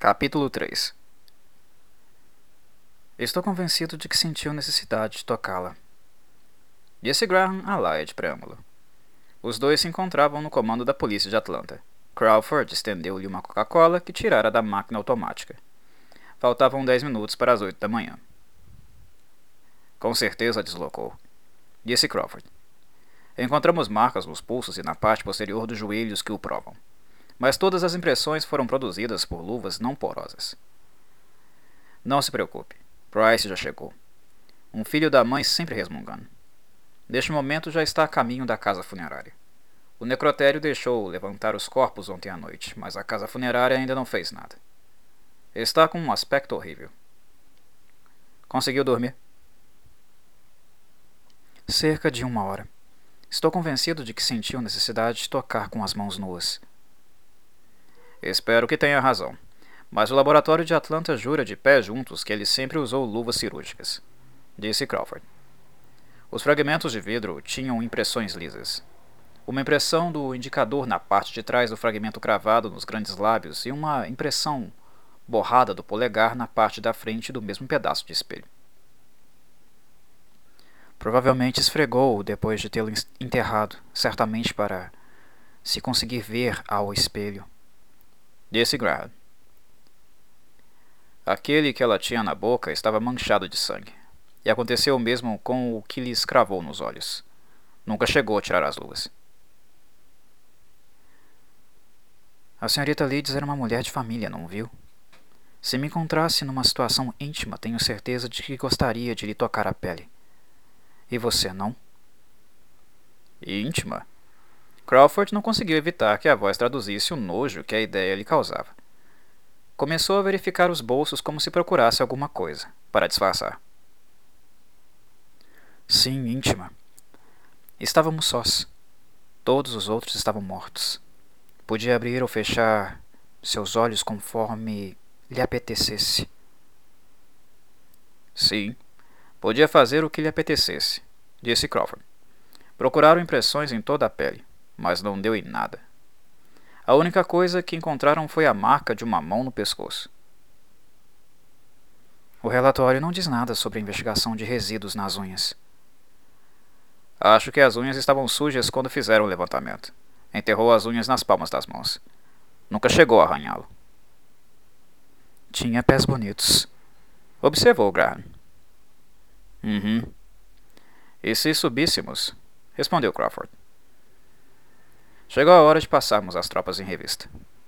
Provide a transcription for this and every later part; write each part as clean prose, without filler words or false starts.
Capítulo 3. Estou convencido de que sentiu necessidade de tocá-la, disse Graham a Laia de preâmbulo. Os dois se encontravam no comando da polícia de Atlanta. Crawford estendeu-lhe uma Coca-Cola que tirara da máquina automática. Faltavam 10 minutos para as 8 da manhã. Com certeza deslocou, disse Crawford. Encontramos marcas nos pulsos e na parte posterior dos joelhos que o provam. Mas todas as impressões foram produzidas por luvas não porosas. Não se preocupe, Price já chegou. Um filho da mãe sempre resmungando. Neste momento já está a caminho da casa funerária. O necrotério deixou levantar os corpos ontem à noite, mas a casa funerária ainda não fez nada. Está com um aspecto horrível. Conseguiu dormir? Cerca de 1 hora. Estou convencido de que sentiu necessidade de tocar com as mãos nuas. Espero que tenha razão, mas o laboratório de Atlanta jura de pé juntos que ele sempre usou luvas cirúrgicas, disse Crawford. Os fragmentos de vidro tinham impressões lisas. Uma impressão do indicador na parte de trás do fragmento cravado nos grandes lábios e uma impressão borrada do polegar na parte da frente do mesmo pedaço de espelho. Provavelmente esfregou-o depois de tê-lo enterrado, certamente para se conseguir ver ao espelho, disse Graham. Aquele que ela tinha na boca estava manchado de sangue, e aconteceu o mesmo com o que lhe escravou nos olhos. Nunca chegou a tirar as luvas. A senhorita Leeds era uma mulher de família, não viu? Se me encontrasse numa situação íntima, tenho certeza de que gostaria de lhe tocar a pele. E você, não? Íntima? Crawford não conseguiu evitar que a voz traduzisse o nojo que a ideia lhe causava. Começou a verificar os bolsos como se procurasse alguma coisa, para disfarçar. Sim, íntima. Estávamos sós. Todos os outros estavam mortos. Podia abrir ou fechar seus olhos conforme lhe apetecesse. Sim, podia fazer o que lhe apetecesse, disse Crawford. Procuraram impressões em toda a pele, mas não deu em nada. A única coisa que encontraram foi a marca de uma mão no pescoço. O relatório não diz nada sobre a investigação de resíduos nas unhas. Acho que as unhas estavam sujas quando fizeram o levantamento. Enterrou as unhas nas palmas das mãos. Nunca chegou a arranhá-lo. Tinha pés bonitos, observou Graham. E se subíssemos? Respondeu Crawford. Chegou a hora de passarmos as tropas em revista.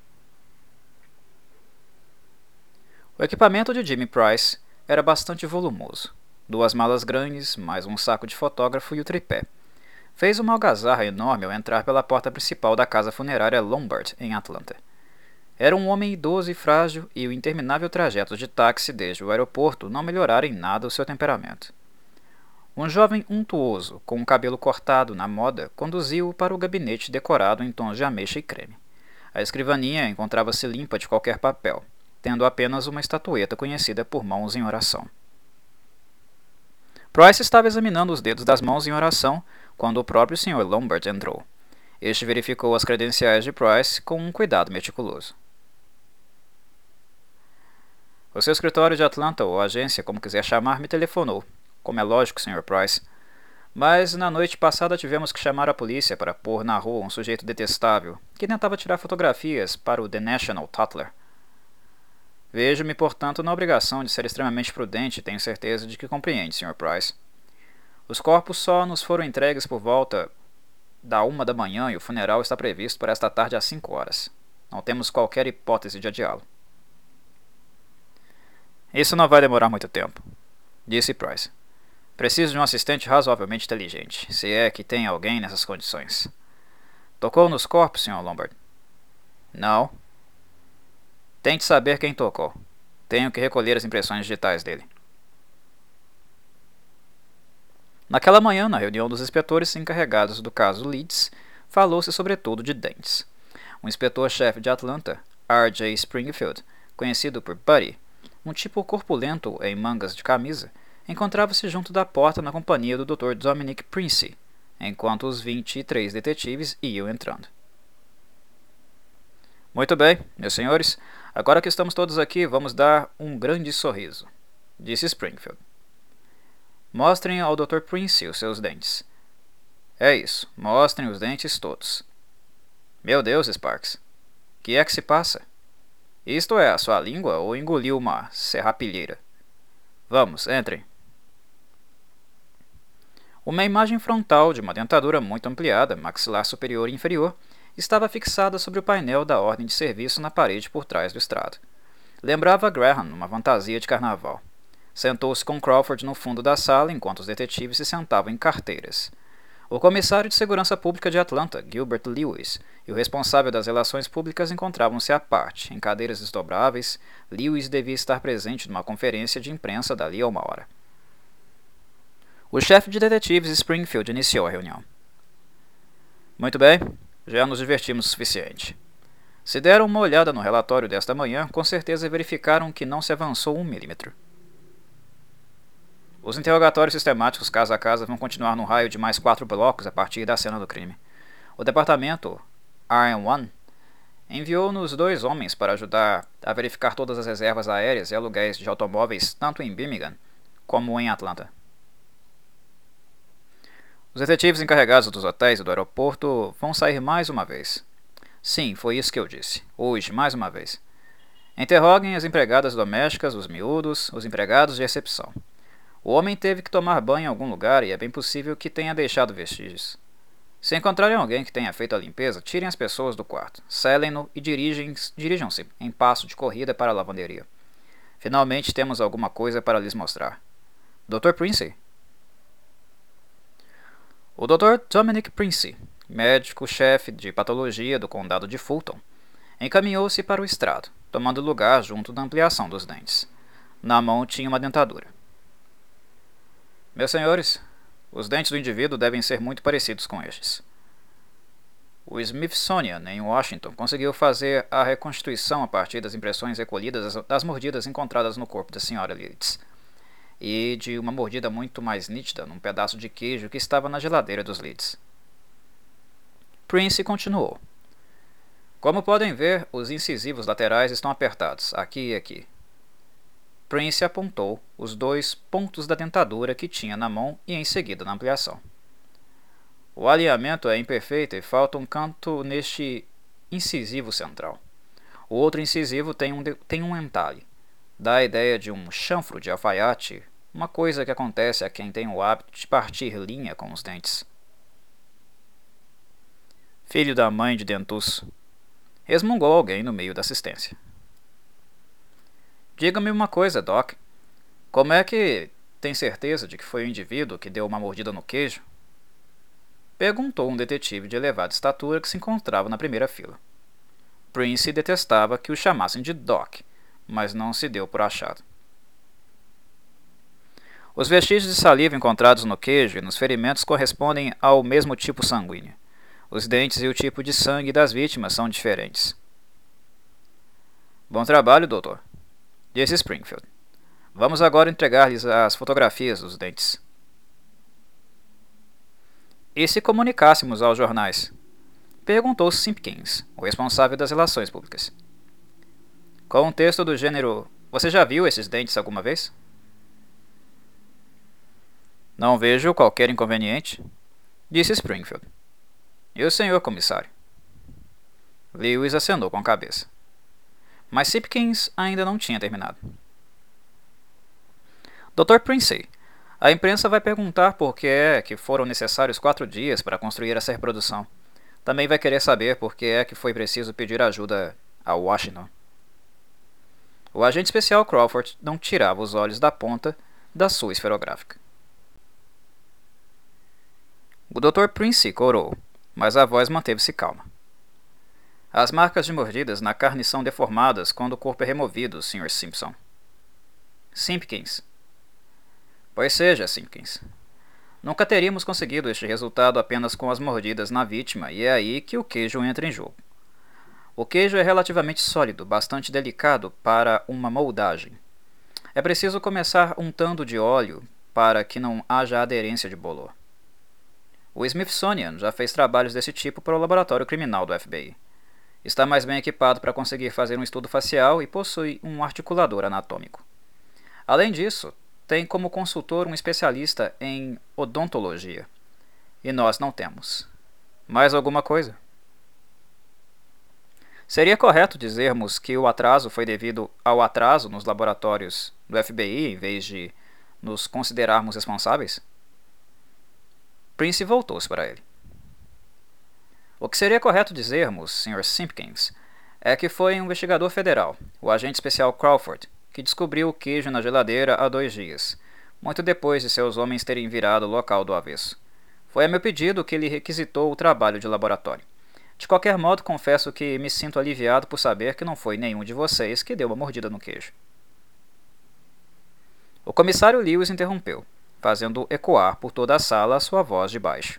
O equipamento de Jimmy Price era bastante volumoso. 2 malas grandes, mais um saco de fotógrafo e o tripé. Fez uma algazarra enorme ao entrar pela porta principal da casa funerária Lombard, em Atlanta. Era um homem idoso e frágil, e o interminável trajeto de táxi desde o aeroporto não melhorara em nada o seu temperamento. Um jovem untuoso, com o cabelo cortado na moda, conduziu-o para o gabinete decorado em tons de ameixa e creme. A escrivaninha encontrava-se limpa de qualquer papel, tendo apenas uma estatueta conhecida por mãos em oração. Price estava examinando os dedos das mãos em oração quando o próprio Sr. Lombard entrou. Este verificou as credenciais de Price com um cuidado meticuloso. O seu escritório de Atlanta, ou agência, como quiser chamar, me telefonou. Como é lógico, Sr. Price. Mas na noite passada tivemos que chamar a polícia para pôr na rua um sujeito detestável que tentava tirar fotografias para o The National Tatler. Vejo-me, portanto, na obrigação de ser extremamente prudente e tenho certeza de que compreende, Sr. Price. Os corpos só nos foram entregues por volta da 1 da manhã e o funeral está previsto para esta tarde às 5 horas. Não temos qualquer hipótese de adiá-lo. Isso não vai demorar muito tempo, disse Price. Preciso de um assistente razoavelmente inteligente, se é que tem alguém nessas condições. Tocou nos corpos, Sr. Lombard? Não. Tente saber quem tocou. Tenho que recolher as impressões digitais dele. Naquela manhã, na reunião dos inspetores encarregados do caso Leeds, falou-se sobretudo de dentes. O inspetor-chefe de Atlanta, R.J. Springfield, conhecido por Buddy, um tipo corpulento em mangas de camisa, encontrava-se junto da porta na companhia do Dr. Dominic Prince, enquanto os 23 detetives iam entrando. Muito bem, meus senhores, Agora que estamos todos aqui, vamos dar um grande sorriso, disse Springfield. Mostrem ao Dr. Prince os seus dentes. É isso, mostrem os dentes todos. Meu Deus, Sparks, que é que se passa? Isto é a sua língua ou engoliu uma serrapilheira? Vamos, entrem. Uma imagem frontal de uma dentadura muito ampliada, maxilar superior e inferior, estava fixada sobre o painel da ordem de serviço na parede por trás do estrado. Lembrava Graham numa fantasia de carnaval. Sentou-se com Crawford no fundo da sala enquanto os detetives se sentavam em carteiras. O comissário de segurança pública de Atlanta, Gilbert Lewis, e o responsável das relações públicas encontravam-se à parte, em cadeiras desdobráveis. Lewis devia estar presente numa conferência de imprensa dali a uma hora. O chefe de detetives Springfield iniciou a reunião. Muito bem, já nos divertimos o suficiente. Se deram uma olhada no relatório desta manhã, com certeza verificaram que não se avançou 1 milímetro. Os interrogatórios sistemáticos casa a casa vão continuar no raio de mais 4 blocos a partir da cena do crime. O departamento RM1 enviou-nos 2 homens para ajudar a verificar todas as reservas aéreas e aluguéis de automóveis tanto em Birmingham como em Atlanta. Os detetives encarregados dos hotéis e do aeroporto vão sair mais uma vez. Sim, foi isso que eu disse. Hoje, mais uma vez. Interroguem as empregadas domésticas, os miúdos, os empregados de recepção. O homem teve que tomar banho em algum lugar e é bem possível que tenha deixado vestígios. Se encontrarem alguém que tenha feito a limpeza, tirem as pessoas do quarto, selem-no e dirijam-se em passo de corrida para a lavanderia. Finalmente temos alguma coisa para lhes mostrar. Dr. Prince? O Dr. Dominic Prince, médico-chefe de patologia do condado de Fulton, encaminhou-se para o estrado, tomando lugar junto da ampliação dos dentes. Na mão tinha uma dentadura. Meus senhores, os dentes do indivíduo devem ser muito parecidos com estes. O Smithsonian, em Washington, conseguiu fazer a reconstituição a partir das impressões recolhidas das mordidas encontradas no corpo da Sra. Leeds, e de uma mordida muito mais nítida num pedaço de queijo que estava na geladeira dos Leeds. Prince continuou. Como podem ver, os incisivos laterais estão apertados, aqui e aqui. Prince apontou os 2 pontos da dentadura que tinha na mão e em seguida na ampliação. O alinhamento é imperfeito e falta um canto neste incisivo central. O outro incisivo tem um entalhe. Dá a ideia de um chanfro de alfaiate, uma coisa que acontece a quem tem o hábito de partir linha com os dentes. Filho da mãe de dentuço, resmungou alguém no meio da assistência. Diga-me uma coisa, Doc. Como é que tem certeza de que foi o indivíduo que deu uma mordida no queijo? Perguntou um detetive de elevada estatura que se encontrava na primeira fila. Prince detestava que o chamassem de Doc, mas não se deu por achado. Os vestígios de saliva encontrados no queijo e nos ferimentos correspondem ao mesmo tipo sanguíneo. Os dentes e o tipo de sangue das vítimas são diferentes. Bom trabalho, doutor, disse Springfield. Vamos agora entregar-lhes as fotografias dos dentes. E se comunicássemos aos jornais? Perguntou Simpkins, o responsável das relações públicas. Com um texto do gênero: Você já viu esses dentes alguma vez? Não vejo qualquer inconveniente, disse Springfield. E o senhor comissário? Lewis acenou com a cabeça. Mas Simpkins ainda não tinha terminado. Dr. Prince, a imprensa vai perguntar por que é que foram necessários 4 dias para construir essa reprodução. Também vai querer saber por que é que foi preciso pedir ajuda a Washington. O agente especial Crawford não tirava os olhos da ponta da sua esferográfica. O Dr. Prince corou, mas a voz manteve-se calma. As marcas de mordidas na carne são deformadas quando o corpo é removido, Sr. Simpson. Simpkins. Pois seja, Simpkins. Nunca teríamos conseguido este resultado apenas com as mordidas na vítima, e é aí que o queijo entra em jogo. O queijo é relativamente sólido, bastante delicado para uma moldagem. É preciso começar untando de óleo para que não haja aderência de bolor. O Smithsonian já fez trabalhos desse tipo para o laboratório criminal do FBI. Está mais bem equipado para conseguir fazer um estudo facial e possui um articulador anatômico. Além disso, tem como consultor um especialista em odontologia. E nós não temos. Mais alguma coisa? Seria correto dizermos que o atraso foi devido ao atraso nos laboratórios do FBI em vez de nos considerarmos responsáveis? Prince voltou-se para ele. O que seria correto dizermos, Sr. Simpkins, é que foi um investigador federal, o agente especial Crawford, que descobriu o queijo na geladeira há 2 dias, muito depois de seus homens terem virado o local do avesso. Foi a meu pedido que ele requisitou o trabalho de laboratório. De qualquer modo, confesso que me sinto aliviado por saber que não foi nenhum de vocês que deu uma mordida no queijo. O comissário Lewis interrompeu, fazendo ecoar por toda a sala a sua voz de baixo.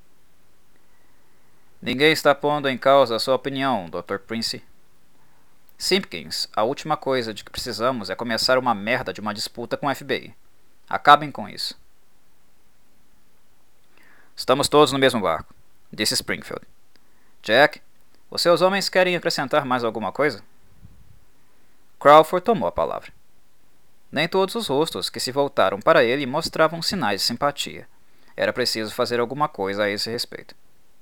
Ninguém está pondo em causa a sua opinião, Dr. Prince. Simpkins, a última coisa de que precisamos é começar uma merda de uma disputa com o FBI. Acabem com isso. Estamos todos no mesmo barco, disse Springfield. Jack, os seus homens querem acrescentar mais alguma coisa? Crawford tomou a palavra. Nem todos os rostos que se voltaram para ele mostravam sinais de simpatia. Era preciso fazer alguma coisa a esse respeito.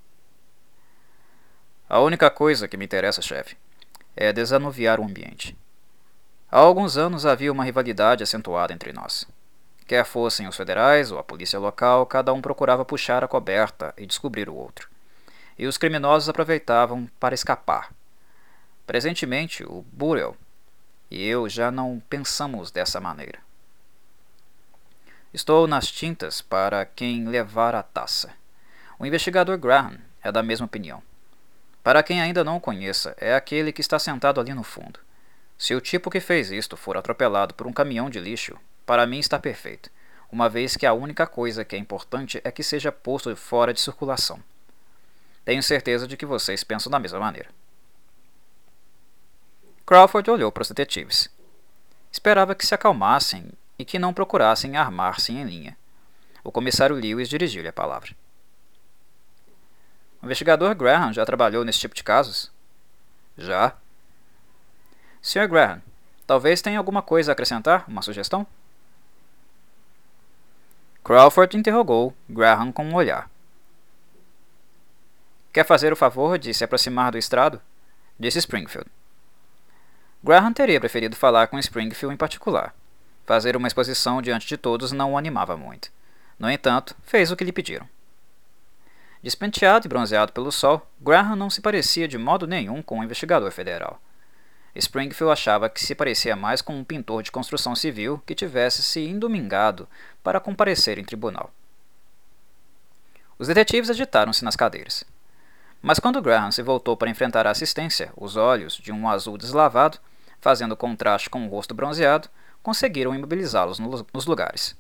A única coisa que me interessa, chefe, é desanuviar o ambiente. Há alguns anos havia uma rivalidade acentuada entre nós. Quer fossem os federais ou a polícia local, cada um procurava puxar a coberta e descobrir o outro. E os criminosos aproveitavam para escapar. Presentemente, o Burrell e eu já não pensamos dessa maneira. Estou nas tintas para quem levar a taça. O investigador Graham é da mesma opinião. Para quem ainda não o conheça, é aquele que está sentado ali no fundo. Se o tipo que fez isto for atropelado por um caminhão de lixo, para mim está perfeito, uma vez que a única coisa que é importante é que seja posto fora de circulação. Tenho certeza de que vocês pensam da mesma maneira. Crawford olhou para os detetives. Esperava que se acalmassem e que não procurassem armar-se em linha. O comissário Lewis dirigiu-lhe a palavra. O investigador Graham já trabalhou nesse tipo de casos? Já. Sr. Graham, talvez tenha alguma coisa a acrescentar? Uma sugestão? Crawford interrogou Graham com um olhar. Quer fazer o favor de se aproximar do estrado? Disse Springfield. Graham teria preferido falar com Springfield em particular. Fazer uma exposição diante de todos não o animava muito. No entanto, fez o que lhe pediram. Despenteado e bronzeado pelo sol, Graham não se parecia de modo nenhum com um investigador federal. Springfield achava que se parecia mais com um pintor de construção civil que tivesse se endomingado para comparecer em tribunal. Os detetives agitaram-se nas cadeiras. Mas quando Graham se voltou para enfrentar a assistência, os olhos, de um azul deslavado, fazendo contraste com o rosto bronzeado, conseguiram imobilizá-los nos lugares.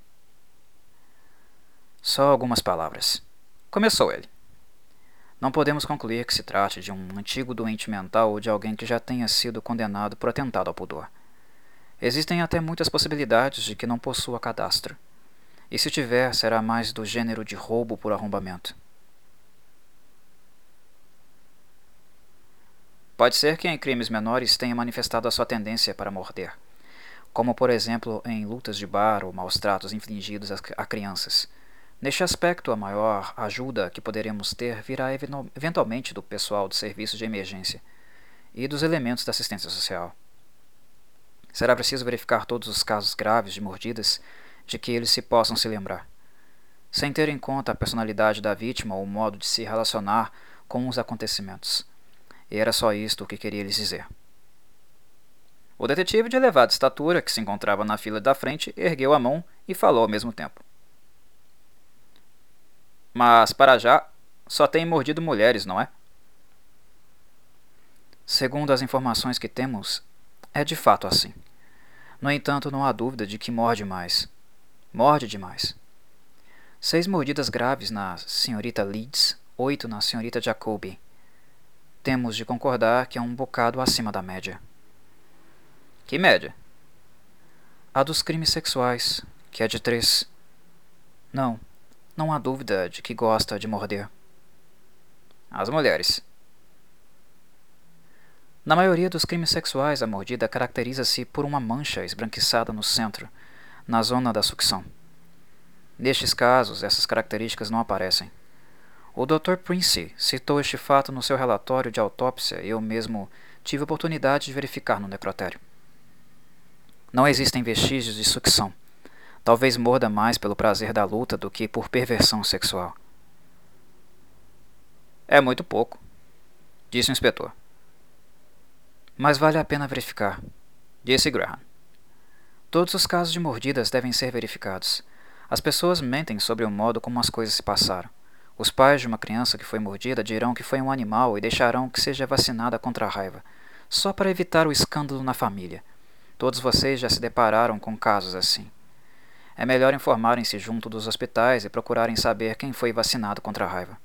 Só algumas palavras. Começou ele. Não podemos concluir que se trate de um antigo doente mental ou de alguém que já tenha sido condenado por atentado ao pudor. Existem até muitas possibilidades de que não possua cadastro. E se tiver, será mais do gênero de roubo por arrombamento. Pode ser que em crimes menores tenha manifestado a sua tendência para morder, como por exemplo em lutas de bar ou maus-tratos infligidos a crianças. Neste aspecto, a maior ajuda que poderemos ter virá eventualmente do pessoal do serviço de emergência e dos elementos da assistência social. Será preciso verificar todos os casos graves de mordidas de que eles se possam se lembrar, sem ter em conta a personalidade da vítima ou o modo de se relacionar com os acontecimentos. E era só isto o que queria lhes dizer. O detetive de elevada estatura, que se encontrava na fila da frente, ergueu a mão e falou ao mesmo tempo. Mas, para já, só tem mordido mulheres, não é? Segundo as informações que temos, é de fato assim. No entanto, não há dúvida de que morde mais. Morde demais. 6 mordidas graves na senhorita Leeds, 8 na senhorita Jacobi. Temos de concordar que é um bocado acima da média. Que média? A dos crimes sexuais, que é de 3. Não há dúvida de que gosta de morder. As mulheres. Na maioria dos crimes sexuais, a mordida caracteriza-se por uma mancha esbranquiçada no centro, na zona da sucção. Nestes casos, essas características não aparecem. O Dr. Prince citou este fato no seu relatório de autópsia e eu mesmo tive a oportunidade de verificar no necrotério. Não existem vestígios de sucção. Talvez morda mais pelo prazer da luta do que por perversão sexual. É muito pouco, disse o inspetor. Mas vale a pena verificar, disse Graham. Todos os casos de mordidas devem ser verificados. As pessoas mentem sobre o modo como as coisas se passaram. Os pais de uma criança que foi mordida dirão que foi um animal e deixarão que seja vacinada contra a raiva, só para evitar o escândalo na família. Todos vocês já se depararam com casos assim. É melhor informarem-se junto dos hospitais e procurarem saber quem foi vacinado contra a raiva.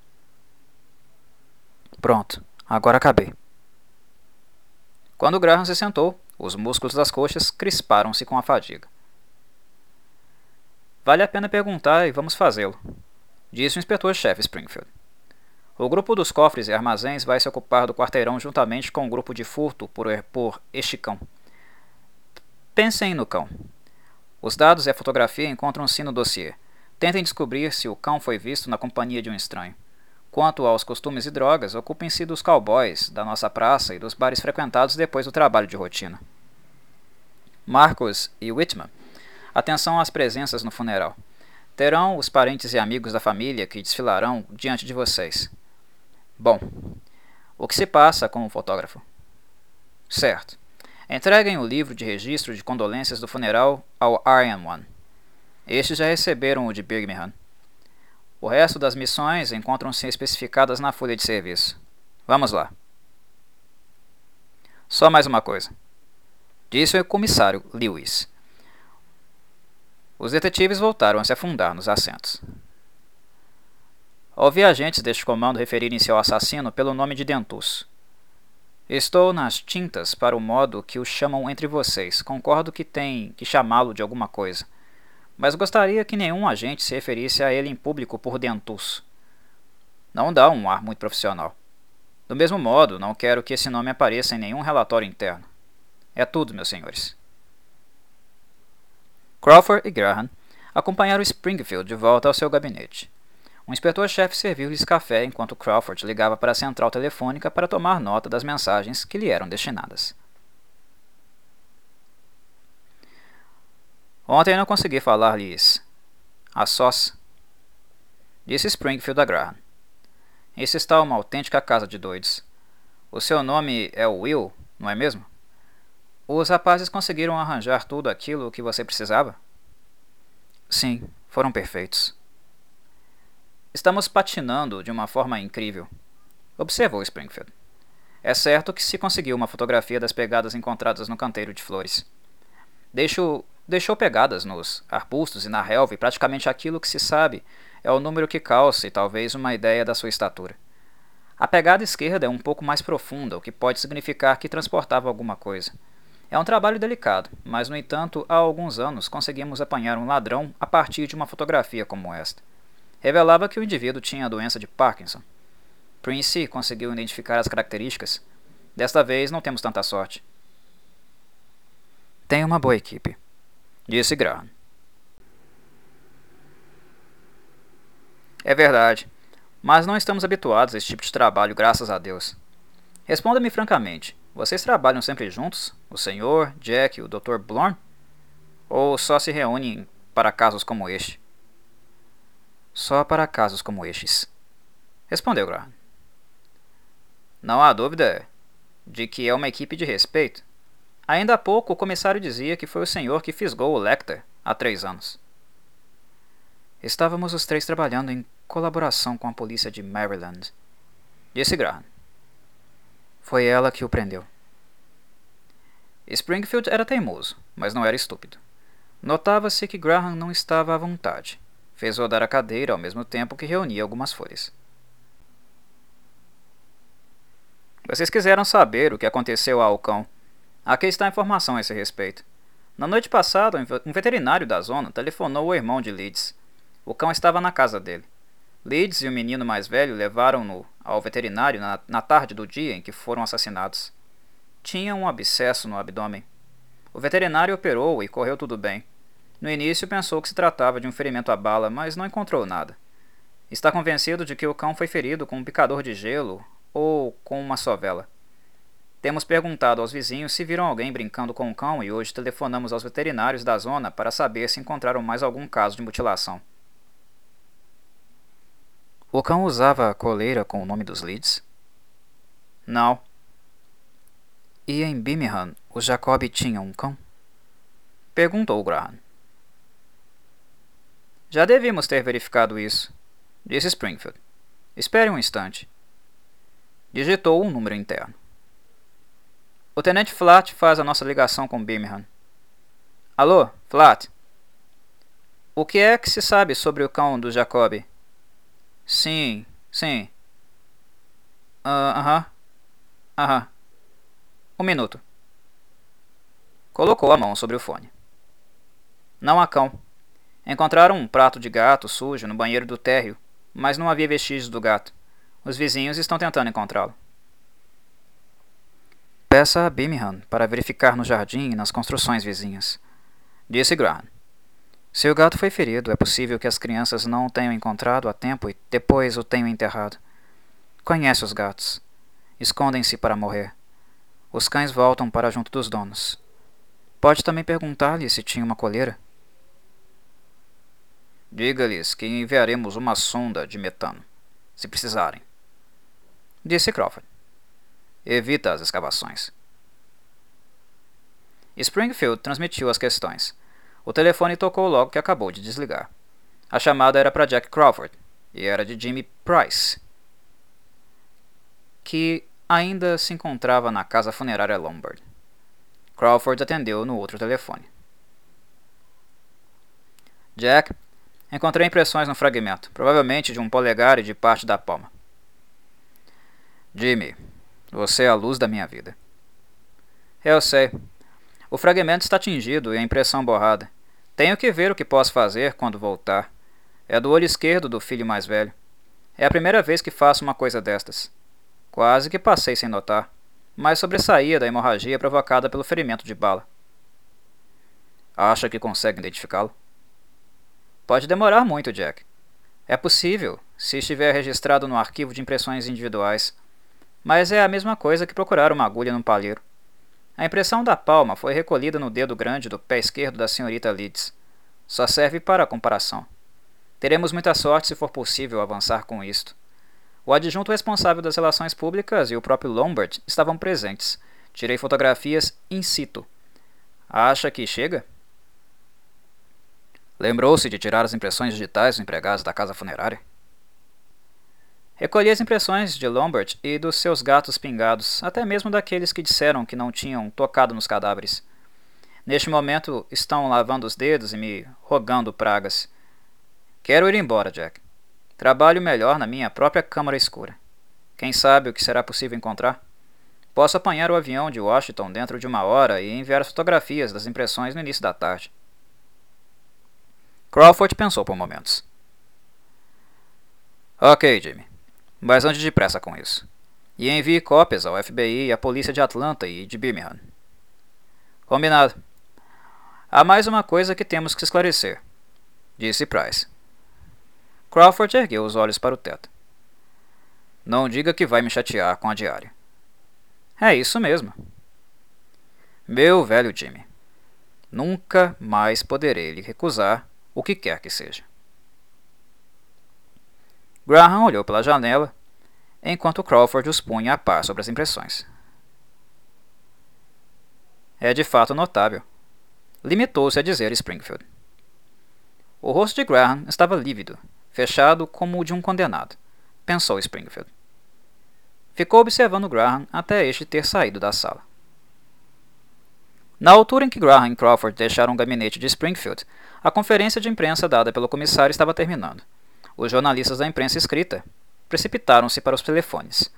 Pronto, agora acabei. Quando Graham se sentou, os músculos das coxas crisparam-se com a fadiga. Vale a pena perguntar e vamos fazê-lo, disse o inspetor-chefe Springfield. O grupo dos cofres e armazéns vai se ocupar do quarteirão juntamente com o grupo de furto por este cão. Pensem no cão. Os dados e a fotografia encontram-se no dossiê. Tentem descobrir se o cão foi visto na companhia de um estranho. Quanto aos costumes e drogas, ocupem-se dos cowboys, da nossa praça e dos bares frequentados depois do trabalho de rotina. Marcos e Whitman, atenção às presenças no funeral. Terão os parentes e amigos da família que desfilarão diante de vocês. Bom, o que se passa com o fotógrafo? Certo. Entreguem o livro de registro de condolências do funeral ao Iron One. Estes já receberam o de Birmingham. O resto das missões encontram-se especificadas na folha de serviço. Vamos lá. Só mais uma coisa, disse o comissário Lewis. Os detetives voltaram a se afundar nos assentos. Ouvi agentes deste comando referirem-se ao assassino pelo nome de Dentus. Estou nas tintas para o modo que o chamam entre vocês. Concordo que tem que chamá-lo de alguma coisa. Mas gostaria que nenhum agente se referisse a ele em público por Dentus. Não dá um ar muito profissional. Do mesmo modo, não quero que esse nome apareça em nenhum relatório interno. É tudo, meus senhores. Crawford e Graham acompanharam Springfield de volta ao seu gabinete. O inspetor-chefe serviu-lhes café enquanto Crawford ligava para a central telefônica para tomar nota das mensagens que lhe eram destinadas. Ontem não consegui falar-lhes a sós, disse Springfield a Graham. Isso está uma autêntica casa de doidos. O seu nome é Will, não é mesmo? Os rapazes conseguiram arranjar tudo aquilo que você precisava? Sim, foram perfeitos. Estamos patinando de uma forma incrível, observou Springfield. É certo que se conseguiu uma fotografia das pegadas encontradas no canteiro de flores. Deixou pegadas nos arbustos e na relva e praticamente aquilo que se sabe é o número que calça e talvez uma ideia da sua estatura. A pegada esquerda é um pouco mais profunda, o que pode significar que transportava alguma coisa. É um trabalho delicado, mas no entanto, há alguns anos conseguimos apanhar um ladrão a partir de uma fotografia como esta. Revelava que o indivíduo tinha a doença de Parkinson. Prince conseguiu identificar as características. Desta vez não temos tanta sorte. Tem uma boa equipe, disse Graham. É verdade, mas não estamos habituados a esse tipo de trabalho, graças a Deus. Responda-me francamente, vocês trabalham sempre juntos? O senhor, Jack e o Dr. Blorn? Ou só se reúnem para casos como este? Só para casos como estes, respondeu Graham. Não há dúvida de que é uma equipe de respeito. Ainda há pouco o comissário dizia que foi o senhor que fisgou o Lecter há 3 anos. Estávamos os 3 trabalhando em colaboração com a polícia de Maryland, disse Graham. Foi ela que o prendeu. Springfield era teimoso, mas não era estúpido. Notava-se que Graham não estava à vontade. Fez rodar a cadeira ao mesmo tempo que reunia algumas folhas. Vocês quiseram saber o que aconteceu ao cão. Aqui está a informação a esse respeito. Na noite passada, um veterinário da zona telefonou ao irmão de Leeds. O cão estava na casa dele. Leeds e o menino mais velho levaram-no ao veterinário na tarde do dia em que foram assassinados. tinha um abscesso no abdômen. O veterinário operou e correu tudo bem. No início pensou que se tratava de um ferimento à bala, mas não encontrou nada. Está convencido de que o cão foi ferido com um picador de gelo ou com uma sovela. Temos perguntado aos vizinhos se viram alguém brincando com o cão e hoje telefonamos aos veterinários da zona para saber se encontraram mais algum caso de mutilação. O cão usava a coleira com o nome dos Leeds? Não. E em Birmingham, os Jacob tinham um cão? Perguntou Graham. Já devíamos ter verificado isso, disse Springfield. Espere um instante. Digitou um número interno. O tenente Flat faz a nossa ligação com Birmingham. Alô, Flat? O que é que se sabe sobre o cão do Jacob? Sim. Aham. Um minuto. Colocou a mão sobre o fone. Não há cão. Encontraram um prato de gato sujo no banheiro do térreo, mas não havia vestígios do gato. Os vizinhos estão tentando encontrá-lo. Peça a Birmingham para verificar no jardim e nas construções vizinhas, disse Graham. Se o gato foi ferido, é possível que as crianças não o tenham encontrado a tempo e depois o tenham enterrado. Conhece os gatos. Escondem-se para morrer. Os cães voltam para junto dos donos. Pode também perguntar-lhe se tinha uma coleira. Diga-lhes que enviaremos uma sonda de metano, se precisarem, disse Crawford. Evita as escavações. Springfield transmitiu as questões. O telefone tocou logo que acabou de desligar. A chamada era para Jack Crawford e era de Jimmy Price, que ainda se encontrava na casa funerária Lombard. Crawford atendeu no outro telefone. Jack, encontrei impressões no fragmento, provavelmente de um polegar e de parte da palma. Jimmy, você é a luz da minha vida. Eu sei. O fragmento está tingido e a impressão borrada. Tenho que ver o que posso fazer quando voltar. É do olho esquerdo do filho mais velho. É a primeira vez que faço uma coisa destas. Quase que passei sem notar, mas sobressaía da hemorragia provocada pelo ferimento de bala. Acha que consegue identificá-lo? Pode demorar muito, Jack. É possível, se estiver registrado no arquivo de impressões individuais. Mas é a mesma coisa que procurar uma agulha num palheiro. A impressão da palma foi recolhida no dedo grande do pé esquerdo da senhorita Leeds. Só serve para a comparação. Teremos muita sorte se for possível avançar com isto. O adjunto responsável das relações públicas e o próprio Lombard estavam presentes. Tirei fotografias in situ. Acha que chega? Lembrou-se de tirar as impressões digitais dos empregados da casa funerária? Recolhi as impressões de Lombard e dos seus gatos pingados, até mesmo daqueles que disseram que não tinham tocado nos cadáveres. Neste momento estão lavando os dedos e me rogando pragas. Quero ir embora, Jack. Trabalho melhor na minha própria câmara escura. Quem sabe o que será possível encontrar? Posso apanhar o avião de Washington dentro de 1 hora e enviar as fotografias das impressões no início da tarde. Crawford pensou por momentos. Ok, Jimmy. Mas ande depressa com isso. E envie cópias ao FBI e à polícia de Atlanta e de Birmingham. Combinado. Há mais uma coisa que temos que esclarecer, disse Price. Crawford ergueu os olhos para o teto. Não diga que vai me chatear com a diária. É isso mesmo. Meu velho Jimmy, nunca mais poderei lhe recusar o que quer que seja. Graham olhou pela janela, enquanto Crawford os punha a par sobre as impressões. É de fato notável, limitou-se a dizer Springfield. O rosto de Graham estava lívido, fechado como o de um condenado, pensou Springfield. Ficou observando Graham até este ter saído da sala. Na altura em que Graham e Crawford deixaram o gabinete de Springfield, a conferência de imprensa dada pelo comissário estava terminando. Os jornalistas da imprensa escrita precipitaram-se para os telefones.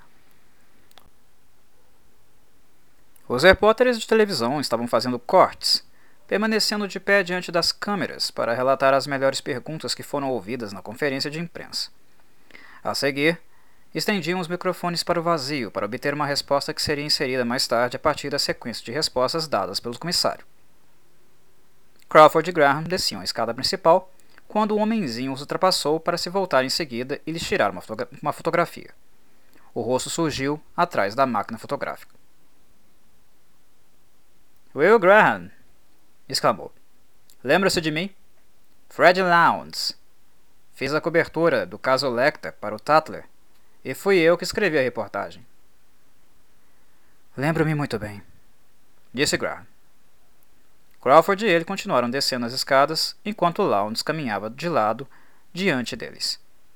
Os repórteres de televisão estavam fazendo cortes, permanecendo de pé diante das câmeras para relatar as melhores perguntas que foram ouvidas na conferência de imprensa. A seguir, estendiam os microfones para o vazio para obter uma resposta que seria inserida mais tarde a partir da sequência de respostas dadas pelo comissário. Crawford e Graham desciam a escada principal quando o homenzinho os ultrapassou para se voltar em seguida e lhes tirar uma fotografia. O rosto surgiu atrás da máquina fotográfica. "Will Graham!" exclamou. "Lembra-se de mim? Fred Lowndes. Fiz a cobertura do caso Lecter para o Tatler e fui eu que escrevi a reportagem." "Lembro-me muito bem", disse Graham. Crawford e ele continuaram descendo as escadas enquanto Lowndes caminhava de lado diante deles.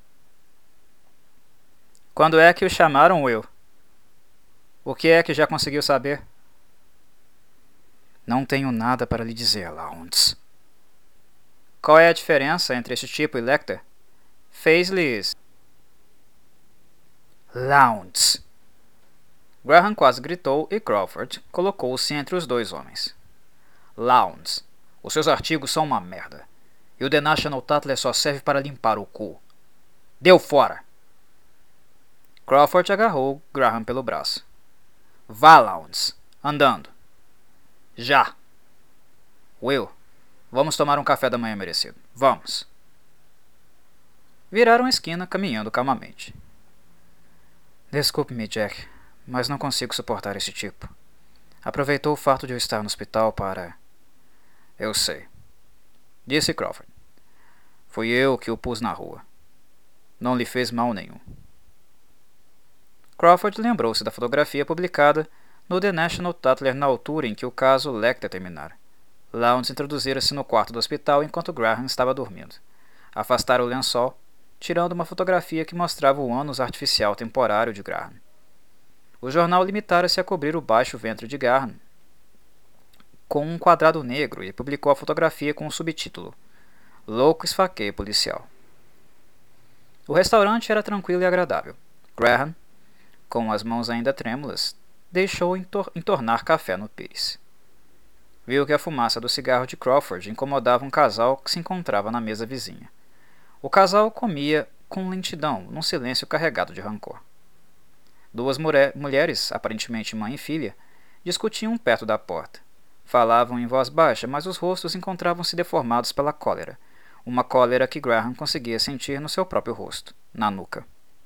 "Quando é que o chamaram, Will? O que é que já conseguiu saber?" "Não tenho nada para lhe dizer, Lowndes." "Qual é a diferença entre este tipo e Lecter?" "Fez-lhes..." "Lowndes!" Graham quase gritou e Crawford colocou-se entre os dois homens. "Lowndes, os seus artigos são uma merda. E o The National Tatler só serve para limpar o cu. Deu fora!" Crawford agarrou Graham pelo braço. "Vá, Lowndes, andando. Já. Will, vamos tomar um café da manhã merecido. Vamos." Viraram a esquina caminhando calmamente. "Desculpe-me, Jack, mas não consigo suportar esse tipo. Aproveitou o fato de eu estar no hospital para..." "Eu sei", disse Crawford. "Fui eu que o pus na rua. Não lhe fez mal nenhum." Crawford lembrou-se da fotografia publicada no The National Tatler na altura em que o caso Lecter terminara. Lowndes introduzira-se no quarto do hospital enquanto Graham estava dormindo. Afastara o lençol, tirando uma fotografia que mostrava o ânus artificial temporário de Graham. O jornal limitara-se a cobrir o baixo ventre de Graham com um quadrado negro e publicou a fotografia com o subtítulo "Louco esfaqueio policial." O restaurante era tranquilo e agradável. Graham, com as mãos ainda trêmulas, deixou entornar café no pires. Viu que a fumaça do cigarro de Crawford incomodava um casal que se encontrava na mesa vizinha. O casal comia com lentidão, num silêncio carregado de rancor. Duas mulheres, aparentemente mãe e filha, discutiam perto da porta. Falavam em voz baixa, mas os rostos encontravam-se deformados pela cólera, uma cólera que Graham conseguia sentir no seu próprio rosto, na nuca.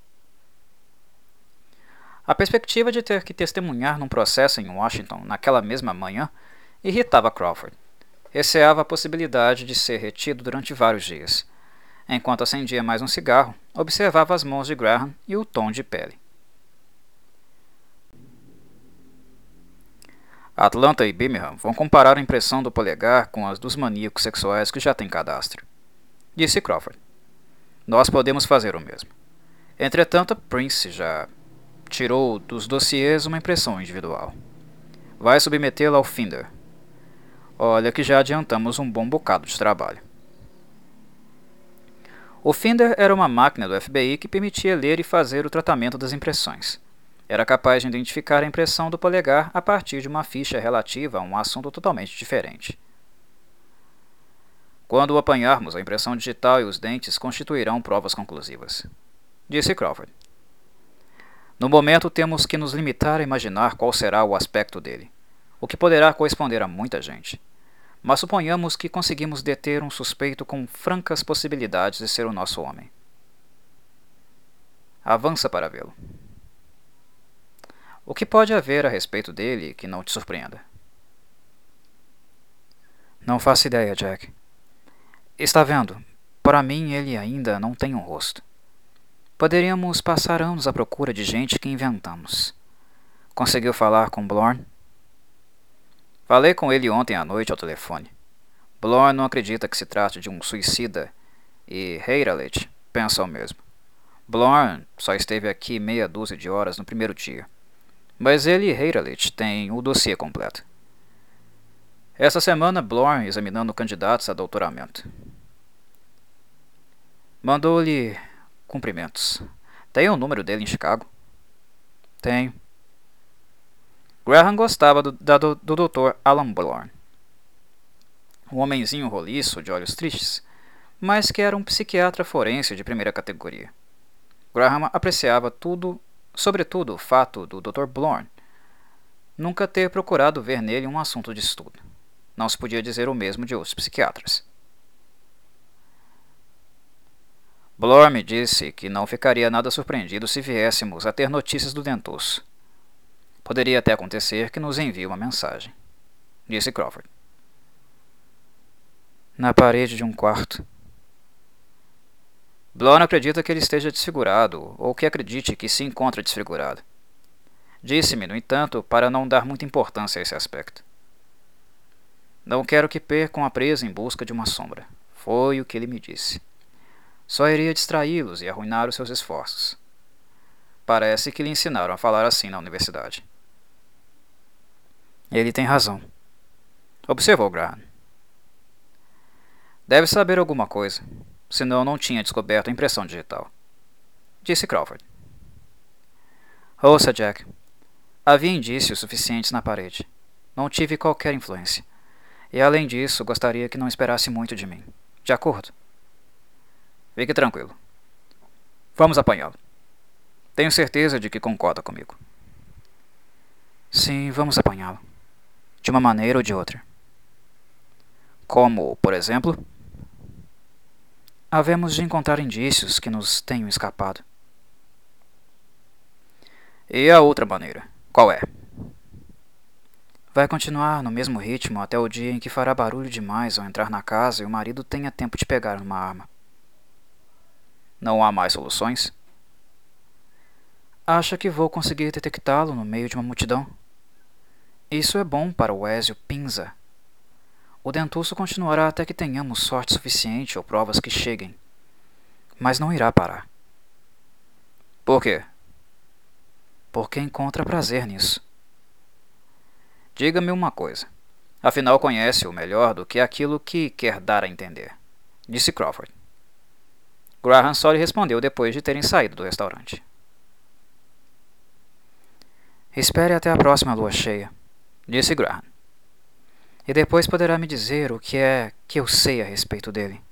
A perspectiva de ter que testemunhar num processo em Washington naquela mesma manhã irritava Crawford. Receava a possibilidade de ser retido durante vários dias. Enquanto acendia mais um cigarro, observava as mãos de Graham e o tom de pele. Atlanta e Birmingham vão comparar a impressão do polegar com as dos maníacos sexuais que já têm cadastro, disse Crawford. Nós podemos fazer o mesmo. Entretanto, Prince já tirou dos dossiês uma impressão individual. Vai submetê-la ao Finder. Olha que já adiantamos um bom bocado de trabalho. O Finder era uma máquina do FBI que permitia ler e fazer o tratamento das impressões. Era capaz de identificar a impressão do polegar a partir de uma ficha relativa a um assunto totalmente diferente. Quando o apanharmos, a impressão digital e os dentes constituirão provas conclusivas, disse Crawford. No momento temos que nos limitar a imaginar qual será o aspecto dele, o que poderá corresponder a muita gente. Mas suponhamos que conseguimos deter um suspeito com francas possibilidades de ser o nosso homem. Avança para vê-lo. O que pode haver a respeito dele que não te surpreenda? Não faço ideia, Jack. Está vendo, para mim ele ainda não tem um rosto. Poderíamos passar anos à procura de gente que inventamos. Conseguiu falar com Blorn? Falei com ele ontem à noite ao telefone. Blorn não acredita que se trate de um suicida e Heiralet pensa o mesmo. Blorn só esteve aqui meia dúzia de horas no primeiro dia. Mas ele e Heiralet têm o dossiê completo. Essa semana, Blorn examinando candidatos a doutoramento. Mandou-lhe cumprimentos. Tem o número dele em Chicago? Tenho. Graham gostava do Dr. Alan Blorn. Um homenzinho roliço, de olhos tristes, mas que era um psiquiatra forense de primeira categoria. Graham apreciava tudo, sobretudo o fato do Dr. Blorn nunca ter procurado ver nele um assunto de estudo. Não se podia dizer o mesmo de outros psiquiatras. Blorn me disse que não ficaria nada surpreendido se viéssemos a ter notícias do dentuço. Poderia até acontecer que nos envie uma mensagem, disse Crawford. Na parede de um quarto. Blorn acredita que ele esteja desfigurado, ou que acredite que se encontra desfigurado. Disse-me, no entanto, para não dar muita importância a esse aspecto. Não quero que percam a presa em busca de uma sombra. Foi o que ele me disse. Só iria distraí-los e arruinar os seus esforços. Parece que lhe ensinaram a falar assim na universidade. Ele tem razão, observou Graham. Deve saber alguma coisa, senão não tinha descoberto a impressão digital, disse Crawford. Ouça, Jack. Havia indícios suficientes na parede. Não tive qualquer influência. E além disso, gostaria que não esperasse muito de mim. De acordo? Fique tranquilo. Vamos apanhá-lo. Tenho certeza de que concorda comigo. Sim, vamos apanhá-lo. De uma maneira ou de outra. Como, por exemplo? Havemos de encontrar indícios que nos tenham escapado. E a outra maneira? Qual é? Vai continuar no mesmo ritmo até o dia em que fará barulho demais ao entrar na casa e o marido tenha tempo de pegar uma arma. Não há mais soluções? Acha que vou conseguir detectá-lo no meio de uma multidão? Isso é bom para o Ezio Pinza. O dentuço continuará até que tenhamos sorte suficiente ou provas que cheguem. Mas não irá parar. Por quê? Porque encontra prazer nisso. Diga-me uma coisa. Afinal, conhece-o melhor do que aquilo que quer dar a entender, disse Crawford. Graham só lhe respondeu depois de terem saído do restaurante. Espere até a próxima lua cheia, disse Graham. E depois poderá me dizer o que é que eu sei a respeito dele.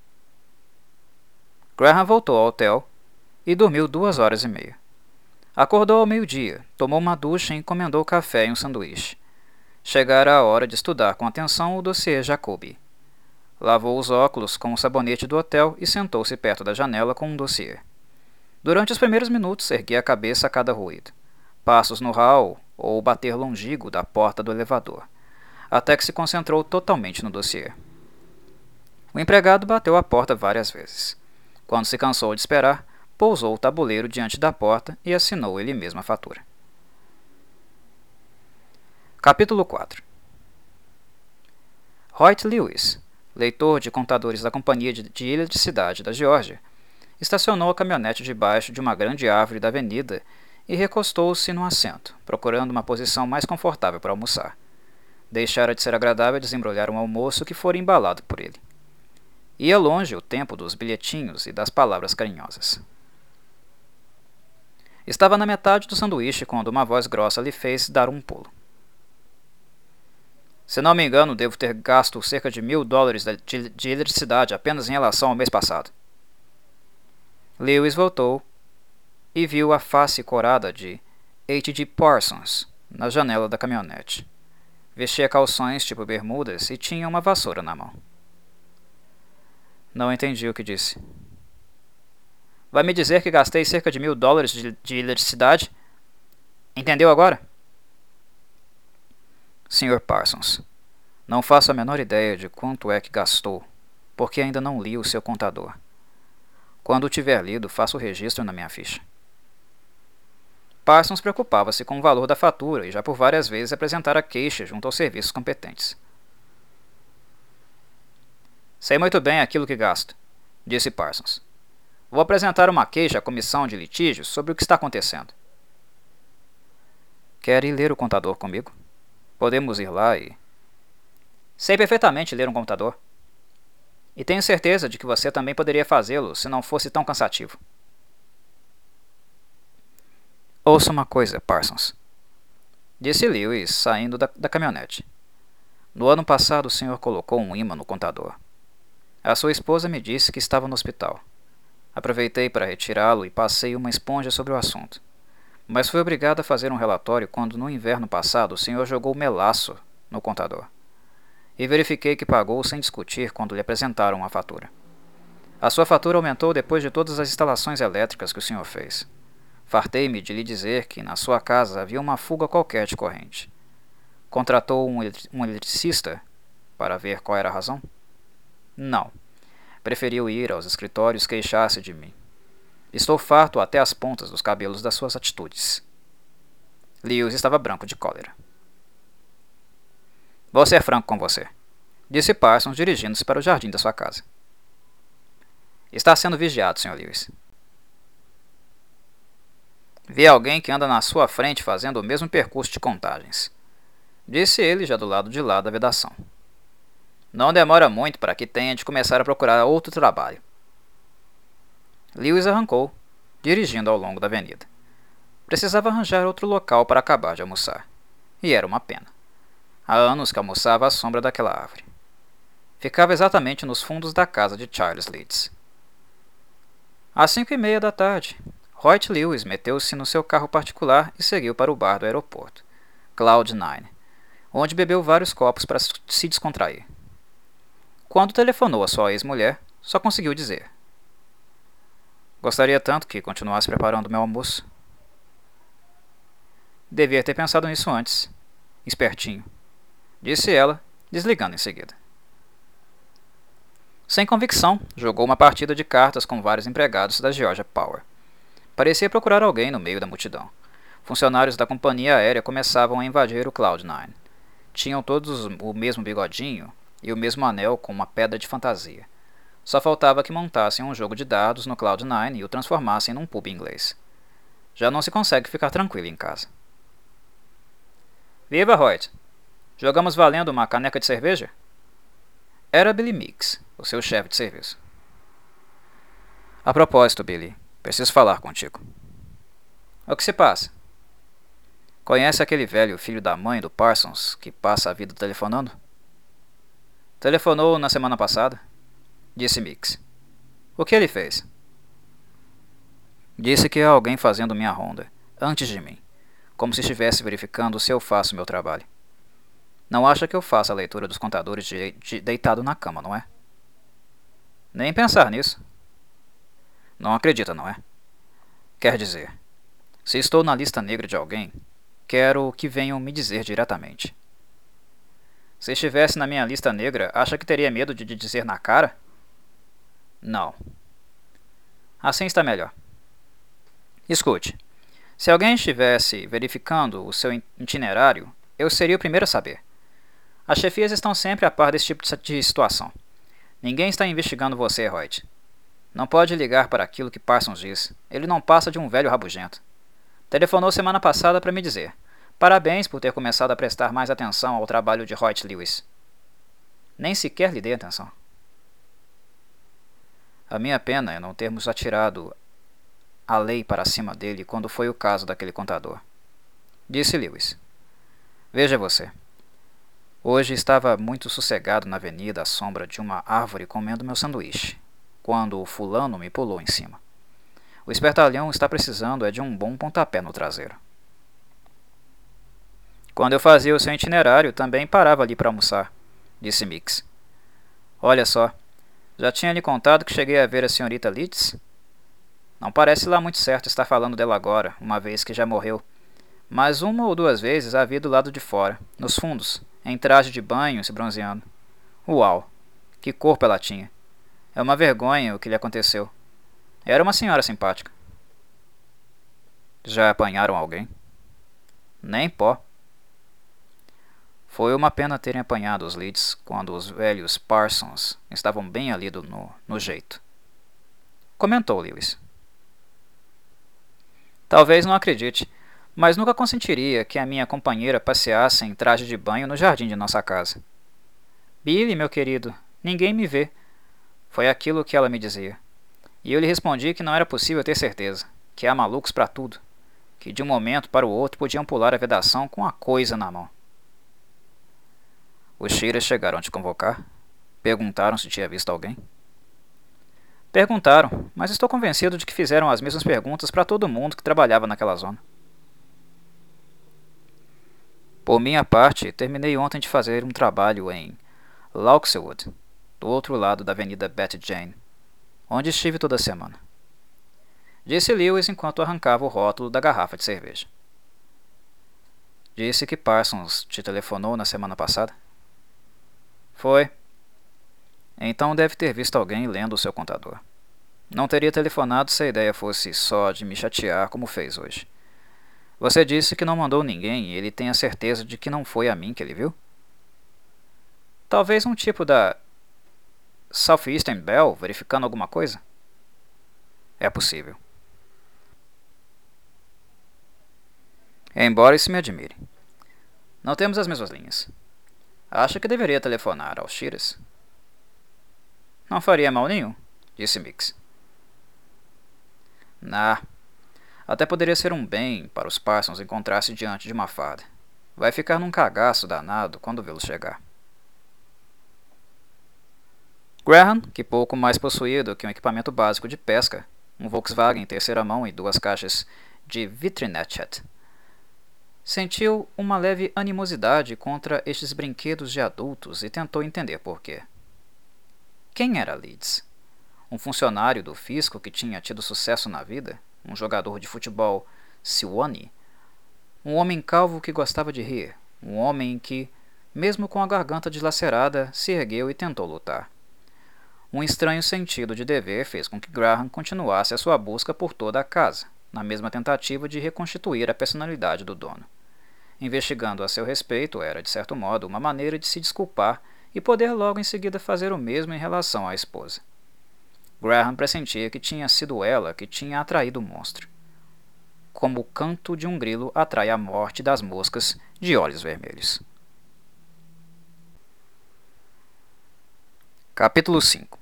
Graham voltou ao hotel e dormiu 2 horas e meia. Acordou ao meio-dia, tomou uma ducha e encomendou café e um sanduíche. Chegara a hora de estudar com atenção o dossiê Jacobi. Lavou os óculos com o sabonete do hotel e sentou-se perto da janela com um dossiê. Durante os primeiros minutos erguia a cabeça a cada ruído. Passos no hall ou o bater longínquo da porta do elevador, até que se concentrou totalmente no dossiê. O empregado bateu a porta várias vezes. Quando se cansou de esperar, pousou o tabuleiro diante da porta e assinou ele mesmo a fatura. Capítulo 4. Hoyt Lewis, leitor de contadores da Companhia de Eletricidade da Geórgia, estacionou a caminhonete debaixo de uma grande árvore da avenida e recostou-se num assento, procurando uma posição mais confortável para almoçar. Deixara de ser agradável desembrulhar um almoço que fora embalado por ele. Ia longe o tempo dos bilhetinhos e das palavras carinhosas. Estava na metade do sanduíche quando uma voz grossa lhe fez dar um pulo. Se não me engano, devo ter gasto cerca de $1.000 de eletricidade apenas em relação ao mês passado. Lewis voltou e viu a face corada de H.G. Parsons na janela da caminhonete. Vestia calções tipo bermudas e tinha uma vassoura na mão. Não entendi o que disse. Vai me dizer que gastei cerca de $1.000 de eletricidade? Entendeu agora? Sr. Parsons, não faço a menor ideia de quanto é que gastou, porque ainda não li o seu contador. Quando o tiver lido, faço o registro na minha ficha. Parsons preocupava-se com o valor da fatura e já por várias vezes apresentara queixa junto aos serviços competentes. Sei muito bem aquilo que gasto, disse Parsons. Vou apresentar uma queixa à comissão de litígios sobre o que está acontecendo. Quer ir ler o contador comigo? Podemos ir lá e... Sei perfeitamente ler um computador. E tenho certeza de que você também poderia fazê-lo se não fosse tão cansativo. Ouça uma coisa, Parsons, disse Lewis, saindo da caminhonete. No ano passado o senhor colocou um ímã no contador. A sua esposa me disse que estava no hospital. Aproveitei para retirá-lo e passei uma esponja sobre o assunto. Mas fui obrigado a fazer um relatório quando no inverno passado o senhor jogou melaço no contador. E verifiquei que pagou sem discutir quando lhe apresentaram a fatura. A sua fatura aumentou depois de todas as instalações elétricas que o senhor fez. Fartei-me de lhe dizer que na sua casa havia uma fuga qualquer de corrente. Contratou um eletricista para ver qual era a razão? Não. Preferiu ir aos escritórios queixar-se de mim. Estou farto até as pontas dos cabelos das suas atitudes. Lewis estava branco de cólera. Vou ser franco com você, disse Parsons dirigindo-se para o jardim da sua casa. Está sendo vigiado, Sr. Lewis. Vi alguém que anda na sua frente fazendo o mesmo percurso de contagens, disse ele já do lado de lá da vedação. Não demora muito para que tenha de começar a procurar outro trabalho. Lewis arrancou, dirigindo ao longo da avenida. Precisava arranjar outro local para acabar de almoçar. E era uma pena. Há anos que almoçava à sombra daquela árvore. Ficava exatamente nos fundos da casa de Charles Leeds. Às 5:30 da tarde, Hoyt Lewis meteu-se no seu carro particular e seguiu para o bar do aeroporto, Cloud9, onde bebeu vários copos para se descontrair. Quando telefonou a sua ex-mulher, só conseguiu dizer: Gostaria tanto que continuasse preparando meu almoço. Devia ter pensado nisso antes. Espertinho, disse ela, desligando em seguida. Sem convicção, jogou uma partida de cartas com vários empregados da Georgia Power. Parecia procurar alguém no meio da multidão. Funcionários da companhia aérea começavam a invadir o Cloud9. Tinham todos o mesmo bigodinho e o mesmo anel com uma pedra de fantasia. Só faltava que montassem um jogo de dados no Cloud9 e o transformassem num pub inglês. Já não se consegue ficar tranquilo em casa. Viva, Hoyt! Jogamos valendo uma caneca de cerveja? Era Billy Meeks, o seu chefe de serviço. A propósito, Billy, preciso falar contigo. O que se passa? Conhece aquele velho filho da mãe do Parsons que passa a vida telefonando? Telefonou na semana passada, disse Meeks. O que ele fez? Disse que há alguém fazendo minha ronda, antes de mim, como se estivesse verificando se eu faço meu trabalho. Não acha que eu faço a leitura dos contadores deitado na cama, não é? Nem pensar nisso. Não acredita, não é? Quer dizer, se estou na lista negra de alguém, quero que venham me dizer diretamente. Se estivesse na minha lista negra, acha que teria medo de dizer na cara? Não. Assim está melhor. Escute, se alguém estivesse verificando o seu itinerário, eu seria o primeiro a saber. As chefias estão sempre a par desse tipo de situação. Ninguém está investigando você, Hoyt. Não pode ligar para aquilo que Parsons diz. Ele não passa de um velho rabugento. Telefonou semana passada para me dizer: parabéns por ter começado a prestar mais atenção ao trabalho de Hoyt Lewis. Nem sequer lhe dei atenção. A minha pena é não termos atirado a lei para cima dele quando foi o caso daquele contador, disse Lewis. Veja você. Hoje estava muito sossegado na avenida à sombra de uma árvore comendo meu sanduíche, quando o fulano me pulou em cima. O espertalhão está precisando de um bom pontapé no traseiro. Quando eu fazia o seu itinerário, também parava ali para almoçar, disse Meeks. Olha só, já tinha lhe contado que cheguei a ver a senhorita Leeds? Não parece lá muito certo estar falando dela agora, uma vez que já morreu. Mas uma ou duas vezes a vi do lado de fora, nos fundos, em traje de banho, se bronzeando. Uau! Que corpo ela tinha! É uma vergonha o que lhe aconteceu. Era uma senhora simpática. Já apanharam alguém? Nem pó. Foi uma pena terem apanhado os Leeds quando os velhos Parsons estavam bem ali no jeito. Comentou Lewis. Talvez não acredite, mas nunca consentiria que a minha companheira passeasse em traje de banho no jardim de nossa casa. Billy, meu querido, ninguém me vê. Foi aquilo que ela me dizia. E eu lhe respondi que não era possível ter certeza, que há malucos para tudo, que de um momento para o outro podiam pular a vedação com a coisa na mão. Os Shearers chegaram a te convocar? Perguntaram se tinha visto alguém? Perguntaram, mas estou convencido de que fizeram as mesmas perguntas para todo mundo que trabalhava naquela zona. Por minha parte, terminei ontem de fazer um trabalho em Lauxwood, do outro lado da Avenida Betty Jane, onde estive toda a semana. Disse Lewis enquanto arrancava o rótulo da garrafa de cerveja. Disse que Parsons te telefonou na semana passada? Foi. Então deve ter visto alguém lendo o seu contador. Não teria telefonado se a ideia fosse só de me chatear como fez hoje. Você disse que não mandou ninguém e ele tem a certeza de que não foi a mim que ele viu? Talvez um tipo da Southeastern Bell verificando alguma coisa? É possível. Embora isso me admire. Não temos as mesmas linhas. Acha que deveria telefonar aos Shiras? Não faria mal nenhum, disse Mix. Até poderia ser um bem para os Parsons encontrar-se diante de uma fada. Vai ficar num cagaço danado quando vê-lo chegar. Graham, que pouco mais possuía do que um equipamento básico de pesca, um Volkswagen em terceira mão e 2 caixas de Vitrinetchet, sentiu uma leve animosidade contra estes brinquedos de adultos e tentou entender por quê. Quem era Leeds? Um funcionário do fisco que tinha tido sucesso na vida? Um jogador de futebol Sewanee? Um homem calvo que gostava de rir? Um homem que, mesmo com a garganta dilacerada, se ergueu e tentou lutar? Um estranho sentido de dever fez com que Graham continuasse a sua busca por toda a casa, na mesma tentativa de reconstituir a personalidade do dono. Investigando a seu respeito era, de certo modo, uma maneira de se desculpar e poder logo em seguida fazer o mesmo em relação à esposa. Graham pressentia que tinha sido ela que tinha atraído o monstro, como o canto de um grilo atrai a morte das moscas de olhos vermelhos. Capítulo 5.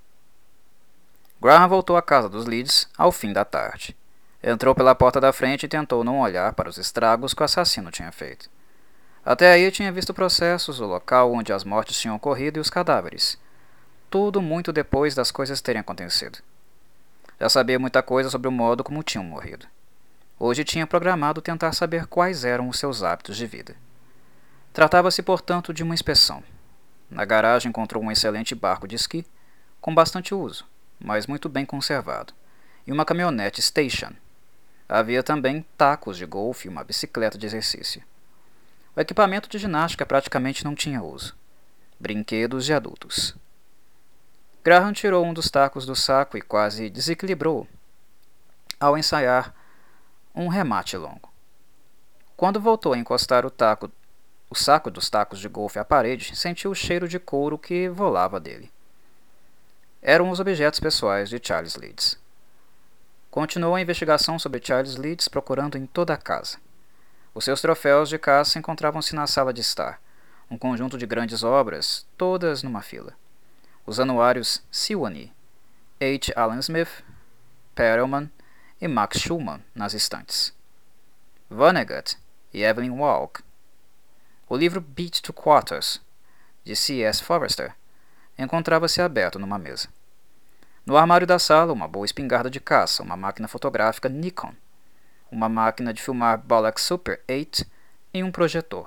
Graham voltou à casa dos Leeds ao fim da tarde. Entrou pela porta da frente e tentou não olhar para os estragos que o assassino tinha feito. Até aí tinha visto processos, o local onde as mortes tinham ocorrido e os cadáveres. Tudo muito depois das coisas terem acontecido. Já sabia muita coisa sobre o modo como tinham morrido. Hoje tinha programado tentar saber quais eram os seus hábitos de vida. Tratava-se, portanto, de uma inspeção. Na garagem encontrou um excelente barco de esqui, com bastante uso, mas muito bem conservado, e uma caminhonete station. Havia também tacos de golfe e uma bicicleta de exercício. O equipamento de ginástica praticamente não tinha uso. Brinquedos de adultos. Graham tirou um dos tacos do saco e quase desequilibrou ao ensaiar um remate longo. Quando voltou a encostar o saco dos tacos de golfe à parede, sentiu o cheiro de couro que volava dele. Eram os objetos pessoais de Charles Leeds. Continuou a investigação sobre Charles Leeds, procurando em toda a casa. Os seus troféus de caça encontravam-se na sala de estar, um conjunto de grandes obras, todas numa fila. Os anuários Sewanee, H. Allen Smith, Perelman e Max Schumann nas estantes. Vonnegut e Evelyn Waugh. O livro Beat to Quarters, de C.S. Forester, encontrava-se aberto numa mesa. No armário da sala, uma boa espingarda de caça, uma máquina fotográfica Nikon, uma máquina de filmar Bolex Super 8 e um projetor.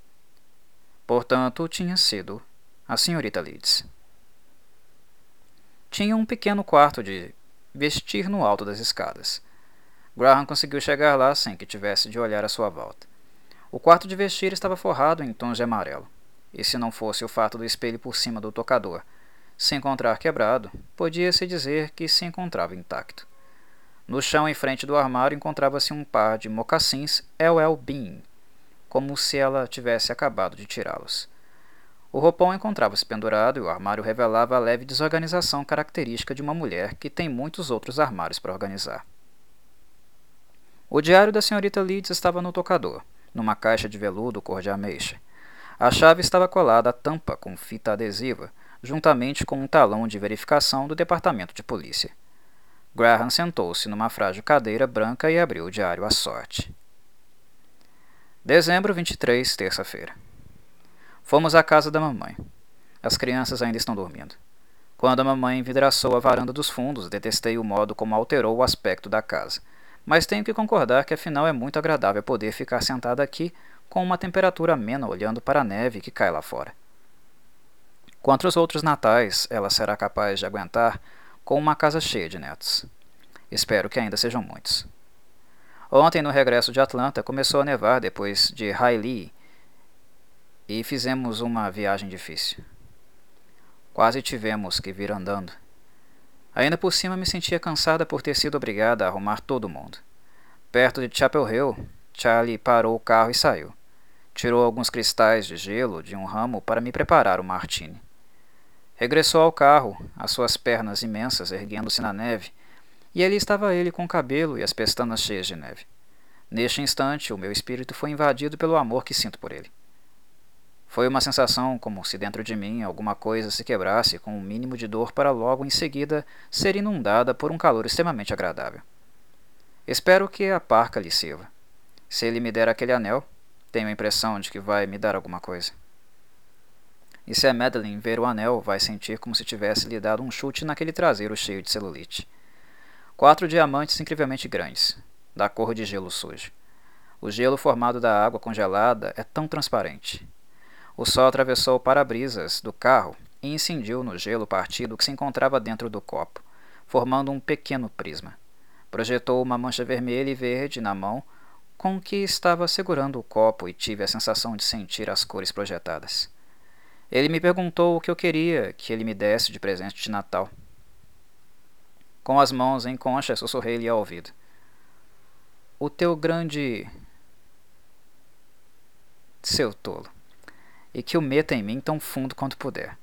Portanto, tinha sido a senhorita Leeds. Tinha um pequeno quarto de vestir no alto das escadas. Graham conseguiu chegar lá sem que tivesse de olhar à sua volta. O quarto de vestir estava forrado em tons de amarelo, e se não fosse o fato do espelho por cima do tocador se encontrar quebrado, podia-se dizer que se encontrava intacto. No chão em frente do armário encontrava-se um par de mocassins L.L. Bean, como se ela tivesse acabado de tirá-los. O roupão encontrava-se pendurado e o armário revelava a leve desorganização característica de uma mulher que tem muitos outros armários para organizar. O diário da senhorita Leeds estava no tocador, numa caixa de veludo cor de ameixa. A chave estava colada à tampa com fita adesiva, juntamente com um talão de verificação do departamento de polícia. Graham sentou-se numa frágil cadeira branca e abriu o diário à sorte. Dezembro 23, terça-feira. Fomos à casa da mamãe. As crianças ainda estão dormindo. Quando a mamãe envidraçou a varanda dos fundos, detestei o modo como alterou o aspecto da casa. Mas tenho que concordar que afinal é muito agradável poder ficar sentada aqui com uma temperatura amena olhando para a neve que cai lá fora. Quanto aos outros natais, ela será capaz de aguentar com uma casa cheia de netos. Espero que ainda sejam muitos. Ontem, no regresso de Atlanta, começou a nevar depois de Hialeah e fizemos uma viagem difícil. Quase tivemos que vir andando. Ainda por cima me sentia cansada por ter sido obrigada a arrumar todo mundo. Perto de Chapel Hill, Charlie parou o carro e saiu. Tirou alguns cristais de gelo de um ramo para me preparar o martini. Regressou ao carro, as suas pernas imensas erguendo-se na neve, e ali estava ele com o cabelo e as pestanas cheias de neve. Neste instante, o meu espírito foi invadido pelo amor que sinto por ele. Foi uma sensação como se dentro de mim alguma coisa se quebrasse com um mínimo de dor para logo em seguida ser inundada por um calor extremamente agradável. Espero que a parca lhe sirva. Se ele me der aquele anel, tenho a impressão de que vai me dar alguma coisa. E se a Madeline ver o anel, vai sentir como se tivesse lhe dado um chute naquele traseiro cheio de celulite. 4 diamantes incrivelmente grandes, da cor de gelo sujo. O gelo formado da água congelada é tão transparente. O sol atravessou o para-brisas do carro e incidiu no gelo partido que se encontrava dentro do copo, formando um pequeno prisma. Projetou uma mancha vermelha e verde na mão com que estava segurando o copo e tive a sensação de sentir as cores projetadas. Ele me perguntou o que eu queria que ele me desse de presente de Natal. Com as mãos em concha, sussurrei-lhe ao ouvido. O teu grande... Seu tolo. E que o meta em mim tão fundo quanto puder.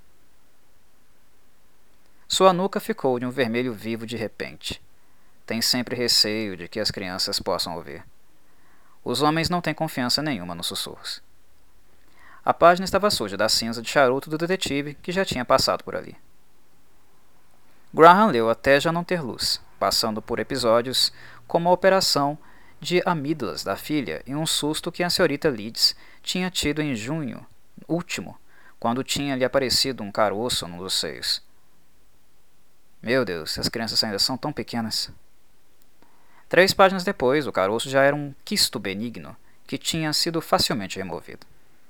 Sua nuca ficou de um vermelho vivo de repente. Tem sempre receio de que as crianças possam ouvir. Os homens não têm confiança nenhuma nos sussurros. A página estava suja da cinza de charuto do detetive que já tinha passado por ali. Graham leu até já não ter luz, passando por episódios como a operação de amígdalas da filha e um susto que a senhorita Leeds tinha tido em junho último, quando tinha lhe aparecido um caroço num dos seios. Meu Deus, as crianças ainda são tão pequenas. 3 páginas depois, o caroço já era um quisto benigno que tinha sido facilmente removido.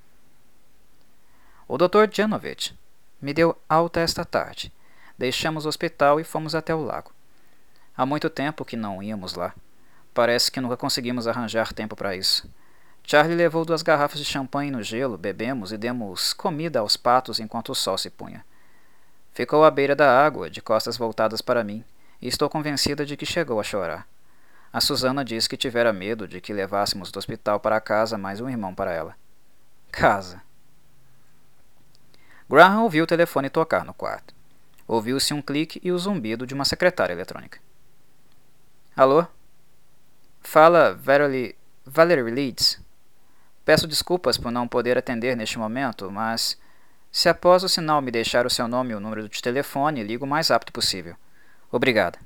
O Dr. Janovich me deu alta esta tarde. Deixamos o hospital e fomos até o lago. Há muito tempo que não íamos lá. Parece que nunca conseguimos arranjar tempo para isso. Charlie levou 2 garrafas de champanhe no gelo, bebemos e demos comida aos patos enquanto o sol se punha. Ficou à beira da água, de costas voltadas para mim, e estou convencida de que chegou a chorar. A Susana disse que tivera medo de que levássemos do hospital para casa mais um irmão para ela. Casa. Graham ouviu o telefone tocar no quarto. Ouviu-se um clique e o zumbido de uma secretária eletrônica. Alô? Fala Valerie Leeds. Peço desculpas por não poder atender neste momento, mas se após o sinal me deixar o seu nome e o número de telefone, ligo o mais rápido possível. Obrigada.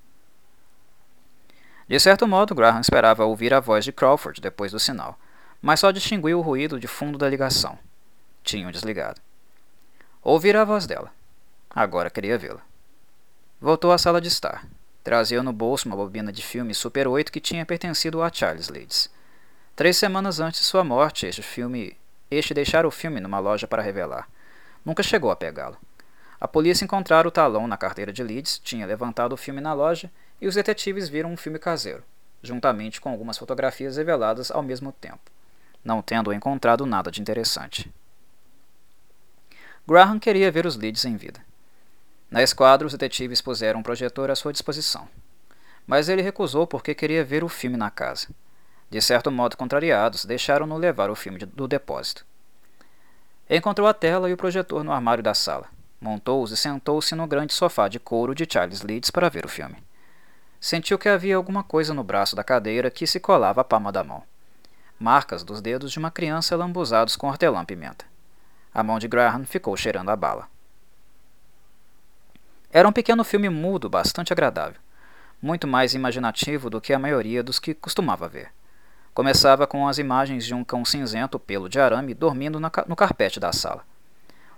De certo modo, Graham esperava ouvir a voz de Crawford depois do sinal, mas só distinguiu o ruído de fundo da ligação. Tinham desligado. Ouvira a voz dela. Agora queria vê-la. Voltou à sala de estar. Trazia no bolso uma bobina de filme Super 8 que tinha pertencido a Charles Leeds. 3 semanas antes de sua morte, este deixara o filme numa loja para revelar. Nunca chegou a pegá-lo. A polícia encontrara o talão na carteira de Leeds, tinha levantado o filme na loja e os detetives viram um filme caseiro, juntamente com algumas fotografias reveladas ao mesmo tempo, não tendo encontrado nada de interessante. Graham queria ver os Leeds em vida. Na esquadra, os detetives puseram um projetor à sua disposição, mas ele recusou porque queria ver o filme na casa. De certo modo contrariados, deixaram-no levar o filme do depósito. Encontrou a tela e o projetor no armário da sala. Montou-os e sentou-se no grande sofá de couro de Charles Leeds para ver o filme. Sentiu que havia alguma coisa no braço da cadeira que se colava à palma da mão. Marcas dos dedos de uma criança lambuzados com hortelã-pimenta. A mão de Graham ficou cheirando a bala. Era um pequeno filme mudo bastante agradável, muito mais imaginativo do que a maioria dos que costumava ver. Começava com as imagens de um cão cinzento pelo de arame dormindo no carpete da sala.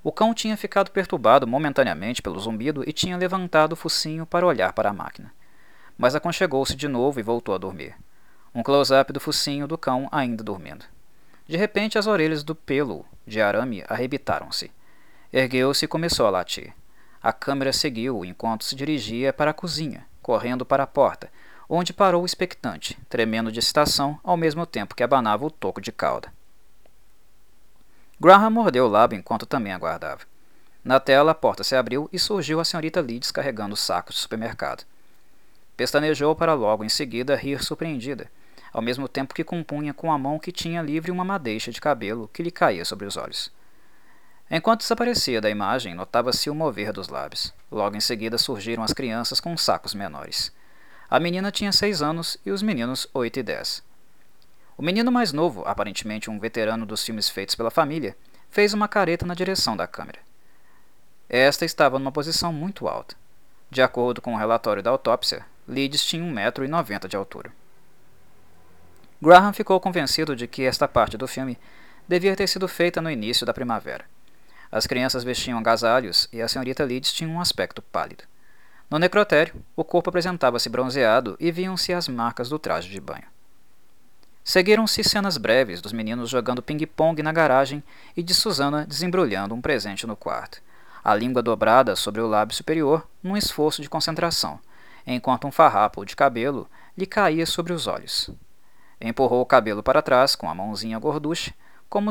O cão tinha ficado perturbado momentaneamente pelo zumbido e tinha levantado o focinho para olhar para a máquina. Mas aconchegou-se de novo e voltou a dormir. Um close-up do focinho do cão ainda dormindo. De repente, as orelhas do pelo de arame arrebitaram-se. Ergueu-se e começou a latir. A câmera seguiu enquanto se dirigia para a cozinha, correndo para a porta, onde parou expectante, tremendo de excitação ao mesmo tempo que abanava o toco de cauda. Graham mordeu o lábio enquanto também aguardava. Na tela, a porta se abriu e surgiu a senhorita Leeds carregando sacos de supermercado. Pestanejou para logo em seguida rir surpreendida, ao mesmo tempo que compunha com a mão que tinha livre uma madeixa de cabelo que lhe caía sobre os olhos. Enquanto desaparecia da imagem, notava-se o mover dos lábios. Logo em seguida surgiram as crianças com sacos menores. A menina tinha 6 anos e os meninos 8 e 10. O menino mais novo, aparentemente um veterano dos filmes feitos pela família, fez uma careta na direção da câmera. Esta estava numa posição muito alta. De acordo com o relatório da autópsia, Leeds tinha 1,90 m de altura. Graham ficou convencido de que esta parte do filme devia ter sido feita no início da primavera. As crianças vestiam agasalhos e a senhorita Leeds tinha um aspecto pálido. No necrotério, o corpo apresentava-se bronzeado e viam-se as marcas do traje de banho. Seguiram-se cenas breves dos meninos jogando ping-pong na garagem e de Susana desembrulhando um presente no quarto, a língua dobrada sobre o lábio superior num esforço de concentração, enquanto um farrapo de cabelo lhe caía sobre os olhos. Empurrou o cabelo para trás com a mãozinha gorducha, como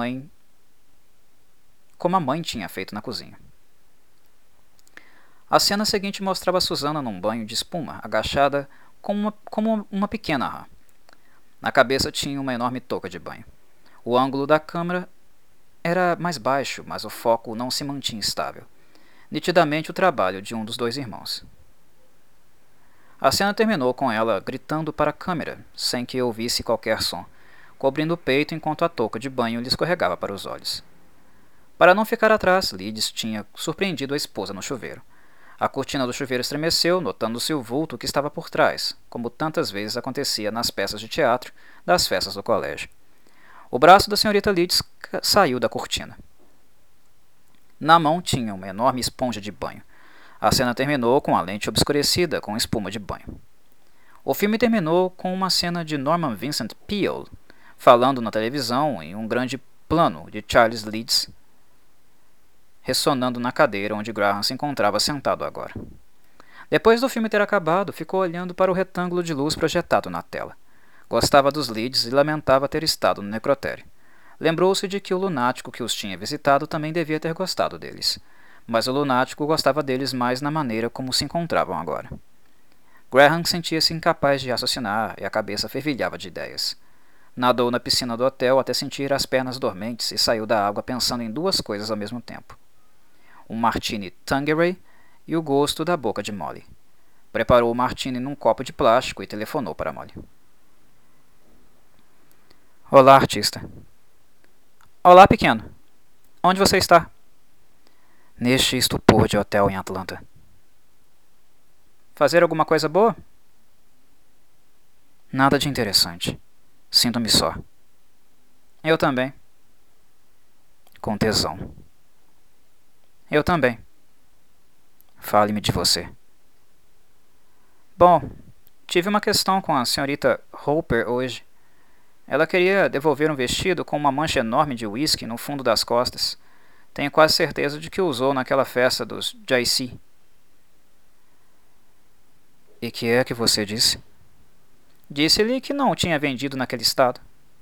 a mãe tinha feito na cozinha. A cena seguinte mostrava Susana num banho de espuma, agachada como uma pequena rã. Na cabeça tinha uma enorme touca de banho. O ângulo da câmera era mais baixo, mas o foco não se mantinha estável. Nitidamente o trabalho de um dos dois irmãos. A cena terminou com ela gritando para a câmera, sem que ouvisse qualquer som, cobrindo o peito enquanto a touca de banho lhe escorregava para os olhos. Para não ficar atrás, Leeds tinha surpreendido a esposa no chuveiro. A cortina do chuveiro estremeceu, notando-se o vulto que estava por trás, como tantas vezes acontecia nas peças de teatro das festas do colégio. O braço da senhorita Leeds saiu da cortina. Na mão tinha uma enorme esponja de banho. A cena terminou com a lente obscurecida com espuma de banho. O filme terminou com uma cena de Norman Vincent Peale falando na televisão em um grande plano de Charles Leeds ressonando na cadeira onde Graham se encontrava sentado agora. Depois do filme ter acabado, ficou olhando para o retângulo de luz projetado na tela. Gostava dos Leeds e lamentava ter estado no necrotério. Lembrou-se de que o lunático que os tinha visitado também devia ter gostado deles, mas o lunático gostava deles mais na maneira como se encontravam agora. Graham sentia-se incapaz de raciocinar e a cabeça fervilhava de ideias. Nadou na piscina do hotel até sentir as pernas dormentes e saiu da água pensando em 2 coisas ao mesmo tempo. Um martini Tanqueray e o gosto da boca de Molly. Preparou o martini num copo de plástico e telefonou para Molly. Olá, artista. Olá, pequeno. Onde você está? Neste estupor de hotel em Atlanta. Fazer alguma coisa boa? Nada de interessante. Sinto-me só. Eu também. Com tesão. Eu também. Fale-me de você. Bom, tive uma questão com a senhorita Hopper hoje. Ela queria devolver um vestido com uma mancha enorme de uísque no fundo das costas. Tenho quase certeza de que o usou naquela festa dos JC. E que é que você disse? Disse-lhe que não o tinha vendido naquele estado.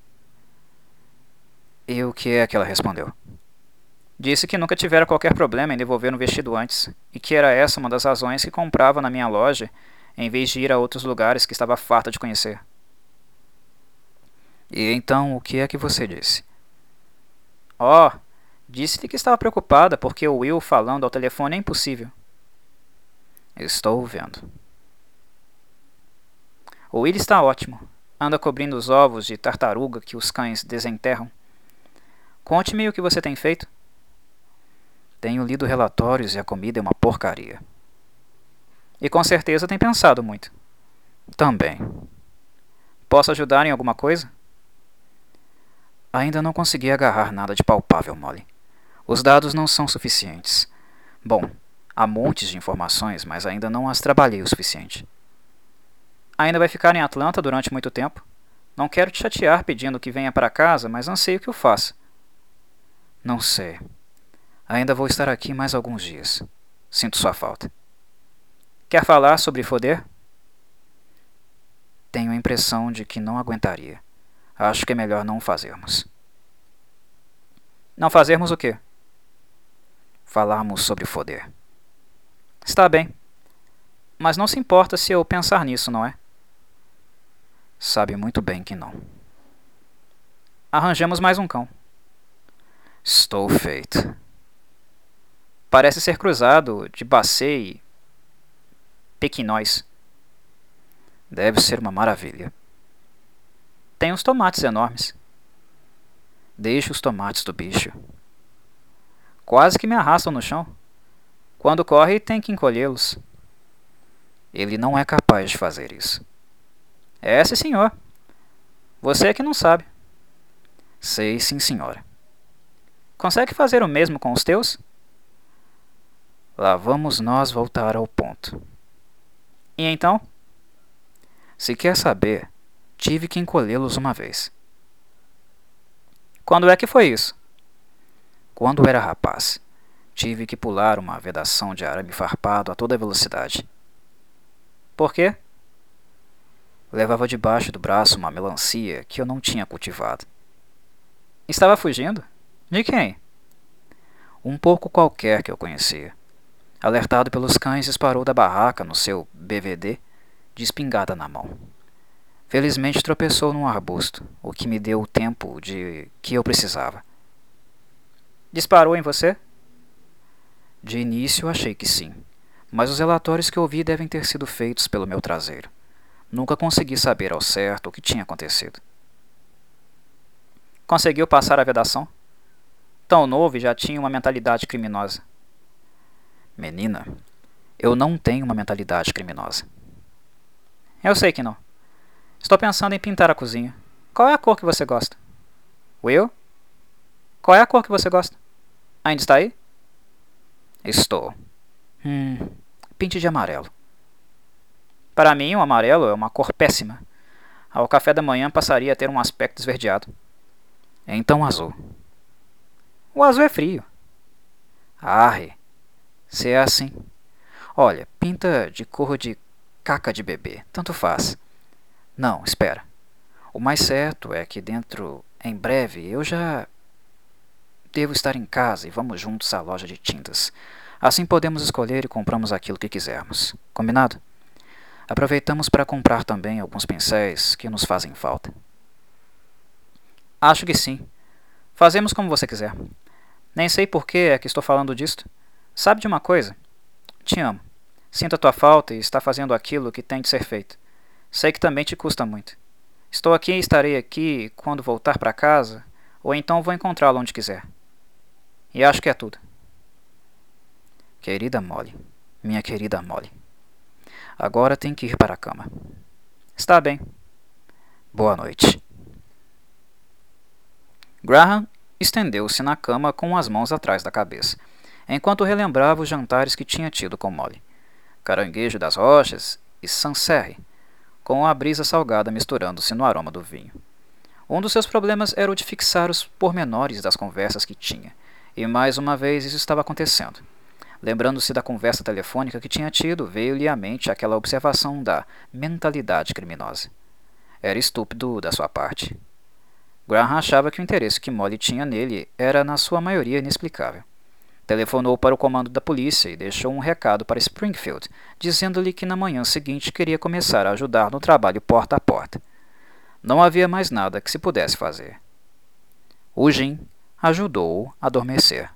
E o que é que ela respondeu? Disse que nunca tivera qualquer problema em devolver um vestido antes, e que era essa uma das razões que comprava na minha loja, em vez de ir a outros lugares que estava farta de conhecer. E então, o que é que você disse? Oh, disse-lhe que estava preocupada porque o Will falando ao telefone é impossível. Estou vendo. O Will está ótimo. Anda cobrindo os ovos de tartaruga que os cães desenterram. Conte-me o que você tem feito. Tenho lido relatórios e a comida é uma porcaria. E com certeza tem pensado muito. Também. Posso ajudar em alguma coisa? Ainda não consegui agarrar nada de palpável, Molly. Os dados não são suficientes. Bom, há montes de informações, mas ainda não as trabalhei o suficiente. Ainda vai ficar em Atlanta durante muito tempo? Não quero te chatear pedindo que venha para casa, mas anseio que o faça. Não sei. Ainda vou estar aqui mais alguns dias. Sinto sua falta. Quer falar sobre foder? Tenho a impressão de que não aguentaria. Acho que é melhor não fazermos. Não fazermos o quê? Falarmos sobre foder. Está bem. Mas não se importa se eu pensar nisso, não é? Sabe muito bem que não. Arranjamos mais um cão. Estou feito. Parece ser cruzado de Basset e Pequinóis. Deve ser uma maravilha. Tem uns tomates enormes. Deixe os tomates do bicho. Quase que me arrastam no chão. Quando corre, tem que encolhê-los. Ele não é capaz de fazer isso. É, sim, senhor. Você é que não sabe. Sei, sim, senhora. Consegue fazer o mesmo com os teus? Lá vamos nós voltar ao ponto. E então? Se quer saber, tive que encolhê-los uma vez. Quando é que foi isso? Quando era rapaz. Tive que pular uma vedação de arame farpado a toda velocidade. Por quê? Levava debaixo do braço uma melancia que eu não tinha cultivado. Estava fugindo? De quem? Um porco qualquer que eu conhecia. Alertado pelos cães, disparou da barraca no seu BVD, de espingarda na mão. Felizmente tropeçou num arbusto, o que me deu o tempo de que eu precisava. Disparou em você? De início achei que sim, mas os relatórios que ouvi devem ter sido feitos pelo meu traseiro. Nunca consegui saber ao certo o que tinha acontecido. Conseguiu passar a vedação? Tão novo e já tinha uma mentalidade criminosa. Menina, eu não tenho uma mentalidade criminosa. Eu sei que não. Estou pensando em pintar a cozinha. Qual é a cor que você gosta? Will? Qual é a cor que você gosta? Ainda está aí? Estou. Pinte de amarelo. Para mim, o amarelo é uma cor péssima. Ao café da manhã passaria a ter um aspecto esverdeado. Então azul. O azul é frio. Arre. Se é assim. Olha, pinta de cor de caca de bebê. Tanto faz. Não, espera. O mais certo é que em breve, eu já devo estar em casa e vamos juntos à loja de tintas. Assim podemos escolher e compramos aquilo que quisermos. Combinado? Aproveitamos para comprar também alguns pincéis que nos fazem falta. Acho que sim. Fazemos como você quiser. Nem sei por que é que estou falando disto. Sabe de uma coisa? Te amo. Sinto a tua falta e está fazendo aquilo que tem de ser feito. Sei que também te custa muito. Estou aqui e estarei aqui quando voltar para casa, ou então vou encontrá-lo onde quiser. E acho que é tudo. Querida Molly, minha querida Molly. Agora tenho que ir para a cama. Está bem. Boa noite. Graham estendeu-se na cama com as mãos atrás da cabeça, enquanto relembrava os jantares que tinha tido com Molly. Caranguejo das rochas e Sancerre, com a brisa salgada misturando-se no aroma do vinho. Um dos seus problemas era o de fixar os pormenores das conversas que tinha, e mais uma vez isso estava acontecendo. Lembrando-se da conversa telefônica que tinha tido, veio-lhe à mente aquela observação da mentalidade criminosa. Era estúpido da sua parte. Graham achava que o interesse que Molly tinha nele era, na sua maioria, inexplicável. Telefonou para o comando da polícia e deixou um recado para Springfield, dizendo-lhe que na manhã seguinte queria começar a ajudar no trabalho porta a porta. Não havia mais nada que se pudesse fazer. O gin ajudou-o a adormecer.